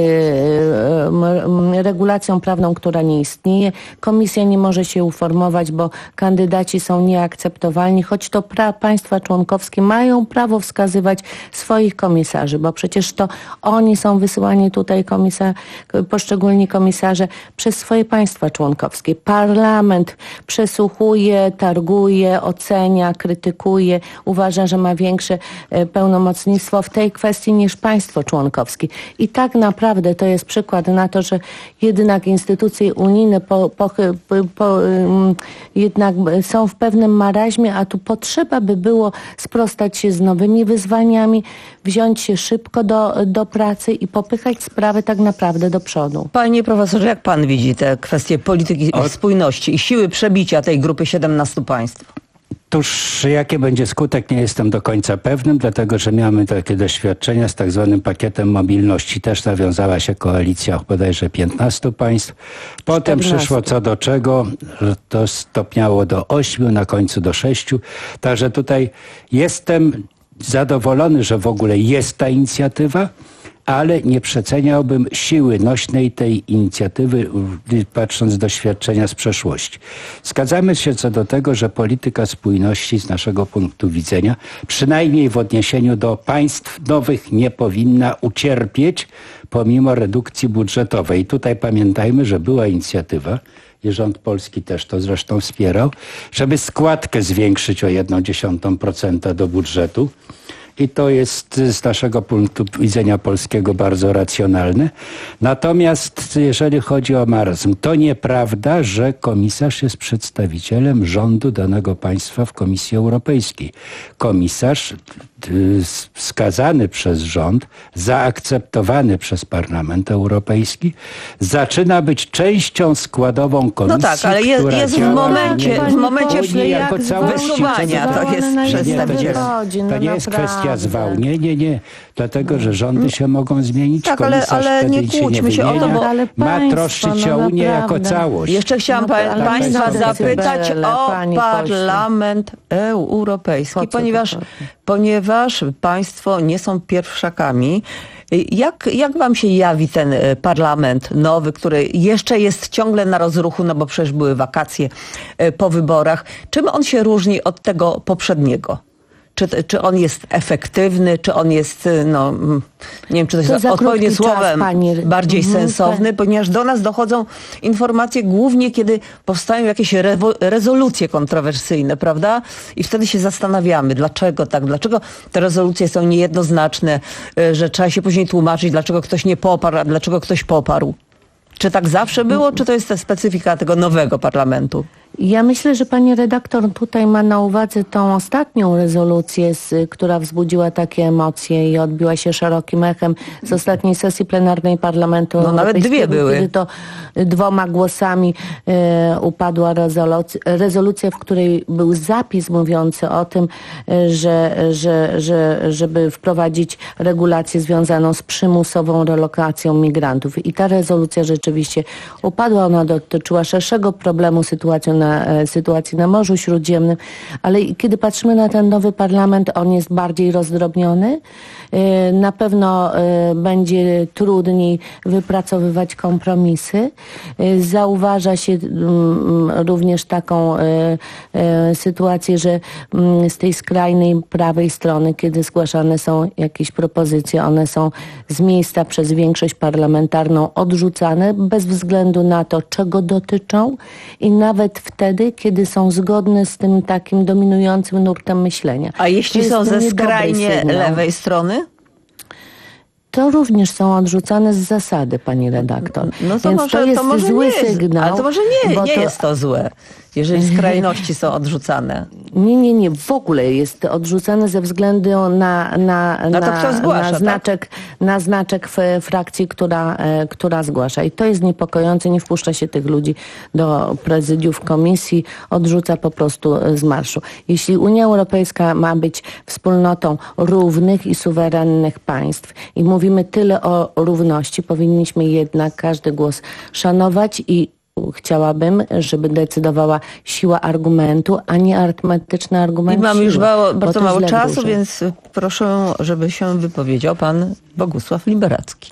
e, regulacją prawną, która nie istnieje. Komisja nie może się uformować, bo kandydaci są nieakceptowalni, choć to pra, państwa członkowskie mają prawo wskazywać swoich komisarzy, bo przecież to oni są wysyłani tutaj, komisarz, poszczególni komisarze, przez swoje państwa członkowskie. Parlament przesłuchuje, ta targuje, ocenia, krytykuje, uważa, że ma większe pełnomocnictwo w tej kwestii niż państwo członkowskie. I tak naprawdę to jest przykład na to, że jednak instytucje unijne po, po, po, jednak są w pewnym maraźmie, a tu potrzeba by było sprostać się z nowymi wyzwaniami, wziąć się szybko do, do pracy i popychać sprawy tak naprawdę do przodu. Panie profesorze, jak pan widzi te kwestie polityki O... spójności i siły przebicia tej grupy siedemnastu państw? Otóż jaki będzie skutek, nie jestem do końca pewnym, dlatego że miałem takie doświadczenia z tak zwanym pakietem mobilności. Też zawiązała się koalicja bodajże piętnastu państw. Potem czternaście. Przyszło co do czego, to stopniało do ośmiu, na końcu do sześciu. Także tutaj jestem zadowolony, że w ogóle jest ta inicjatywa, ale nie przeceniałbym siły nośnej tej inicjatywy, patrząc z doświadczenia z przeszłości. Zgadzamy się co do tego, że polityka spójności z naszego punktu widzenia, przynajmniej w odniesieniu do państw nowych, nie powinna ucierpieć pomimo redukcji budżetowej. I tutaj pamiętajmy, że była inicjatywa, i rząd polski też to zresztą wspierał, żeby składkę zwiększyć o jedną dziesiątą procenta do budżetu. I to jest z naszego punktu widzenia polskiego bardzo racjonalne. Natomiast jeżeli chodzi o marazm, to nieprawda, że komisarz jest przedstawicielem rządu danego państwa w Komisji Europejskiej. Komisarz wskazany przez rząd, zaakceptowany przez Parlament Europejski, zaczyna być częścią składową komisji, no tak, ale jest, która jest w momencie, w momencie wysuwania to jest przedstawiciel. To nie jest kwestia zwał. Nie, nie, nie. Dlatego, że rządy się mogą zmienić. Tak, ale, ale nie kłóćmy się o to, bo ma troszczyć się o Unię jako całość. Jeszcze chciałam no, pa Państwa zapytać o Parlament Europejski, ponieważ, ponieważ Państwo nie są pierwszakami. Jak, jak wam się jawi ten parlament nowy, który jeszcze jest ciągle na rozruchu, no bo przecież były wakacje po wyborach. Czym on się różni od tego poprzedniego? Czy, czy on jest efektywny, czy on jest, no, nie wiem, czy to jest to odpowiednie słowem, pani... bardziej mhm, sensowny, tak. Ponieważ do nas dochodzą informacje głównie, kiedy powstają jakieś rezolucje kontrowersyjne, prawda? I wtedy się zastanawiamy, dlaczego tak, dlaczego te rezolucje są niejednoznaczne, że trzeba się później tłumaczyć, dlaczego ktoś nie poparł, a dlaczego ktoś poparł. Czy tak zawsze było, czy to jest ta specyfika tego nowego parlamentu? Ja myślę, że pani redaktor tutaj ma na uwadze tą ostatnią rezolucję, z, która wzbudziła takie emocje i odbiła się szerokim echem z ostatniej sesji plenarnej Parlamentu No nawet dwie były. Kiedy to dwoma głosami e, upadła rezolucja, rezolucja, w której był zapis mówiący o tym, e, że, że, że, żeby wprowadzić regulację związaną z przymusową relokacją migrantów. I ta rezolucja rzeczywiście upadła. Ona dotyczyła szerszego problemu sytuacji na, sytuacji na Morzu Śródziemnym, ale kiedy patrzymy na ten nowy parlament, on jest bardziej rozdrobniony. Na pewno będzie trudniej wypracowywać kompromisy. Zauważa się również taką sytuację, że z tej skrajnej prawej strony, kiedy zgłaszane są jakieś propozycje, one są z miejsca przez większość parlamentarną odrzucane bez względu na to, czego dotyczą i nawet wtedy, kiedy są zgodne z tym takim dominującym nurtem myślenia. A jeśli są ze skrajnie lewej strony? To również są odrzucane z zasady, pani redaktor. No to Więc może, to jest to może zły nie jest, sygnał. Ale to może nie, nie to... jest to złe, jeżeli skrajności są odrzucane. Nie, nie, nie. W ogóle jest odrzucane ze względu na, na, no to kto zgłasza, na znaczek, tak? na znaczek frakcji, która, e, która zgłasza. I to jest niepokojące. Nie wpuszcza się tych ludzi do prezydiów komisji, odrzuca po prostu z marszu. Jeśli Unia Europejska ma być wspólnotą równych i suwerennych państw i mówimy tyle o równości, powinniśmy jednak każdy głos szanować i chciałabym, żeby decydowała siła argumentu, a nie arytmetyczny argument. I mamy już mało, bardzo mało czasu, duży. Więc proszę, żeby się wypowiedział pan Bogusław Liberacki.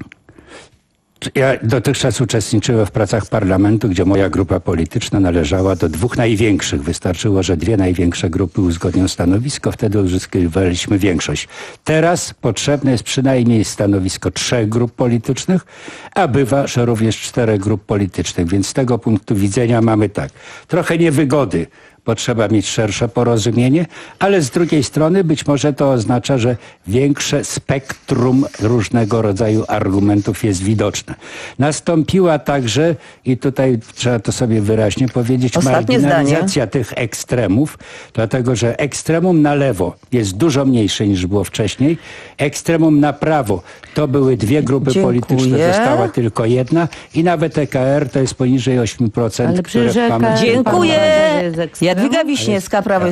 Ja dotychczas uczestniczyłem w pracach parlamentu, gdzie moja grupa polityczna należała do dwóch największych. Wystarczyło, że dwie największe grupy uzgodnią stanowisko, wtedy uzyskiwaliśmy większość. Teraz potrzebne jest przynajmniej stanowisko trzech grup politycznych, a bywa, że również czterech grup politycznych. Więc z tego punktu widzenia mamy tak, trochę niewygody, bo trzeba mieć szersze porozumienie, ale z drugiej strony być może to oznacza, że większe spektrum różnego rodzaju argumentów jest widoczne. Nastąpiła także, i tutaj trzeba to sobie wyraźnie powiedzieć, Ostatnie marginalizacja zdanie. tych ekstremów, dlatego że ekstremum na lewo jest dużo mniejsze niż było wcześniej. Ekstremum na prawo to były dwie grupy Dziękuję. polityczne, została tylko jedna i nawet E K R to jest poniżej osiem procent, Ale które przecież mamy. Dziękuję. Pan uważa, że jest ekstremum? Jadwiga Wiśniewska, Prawo i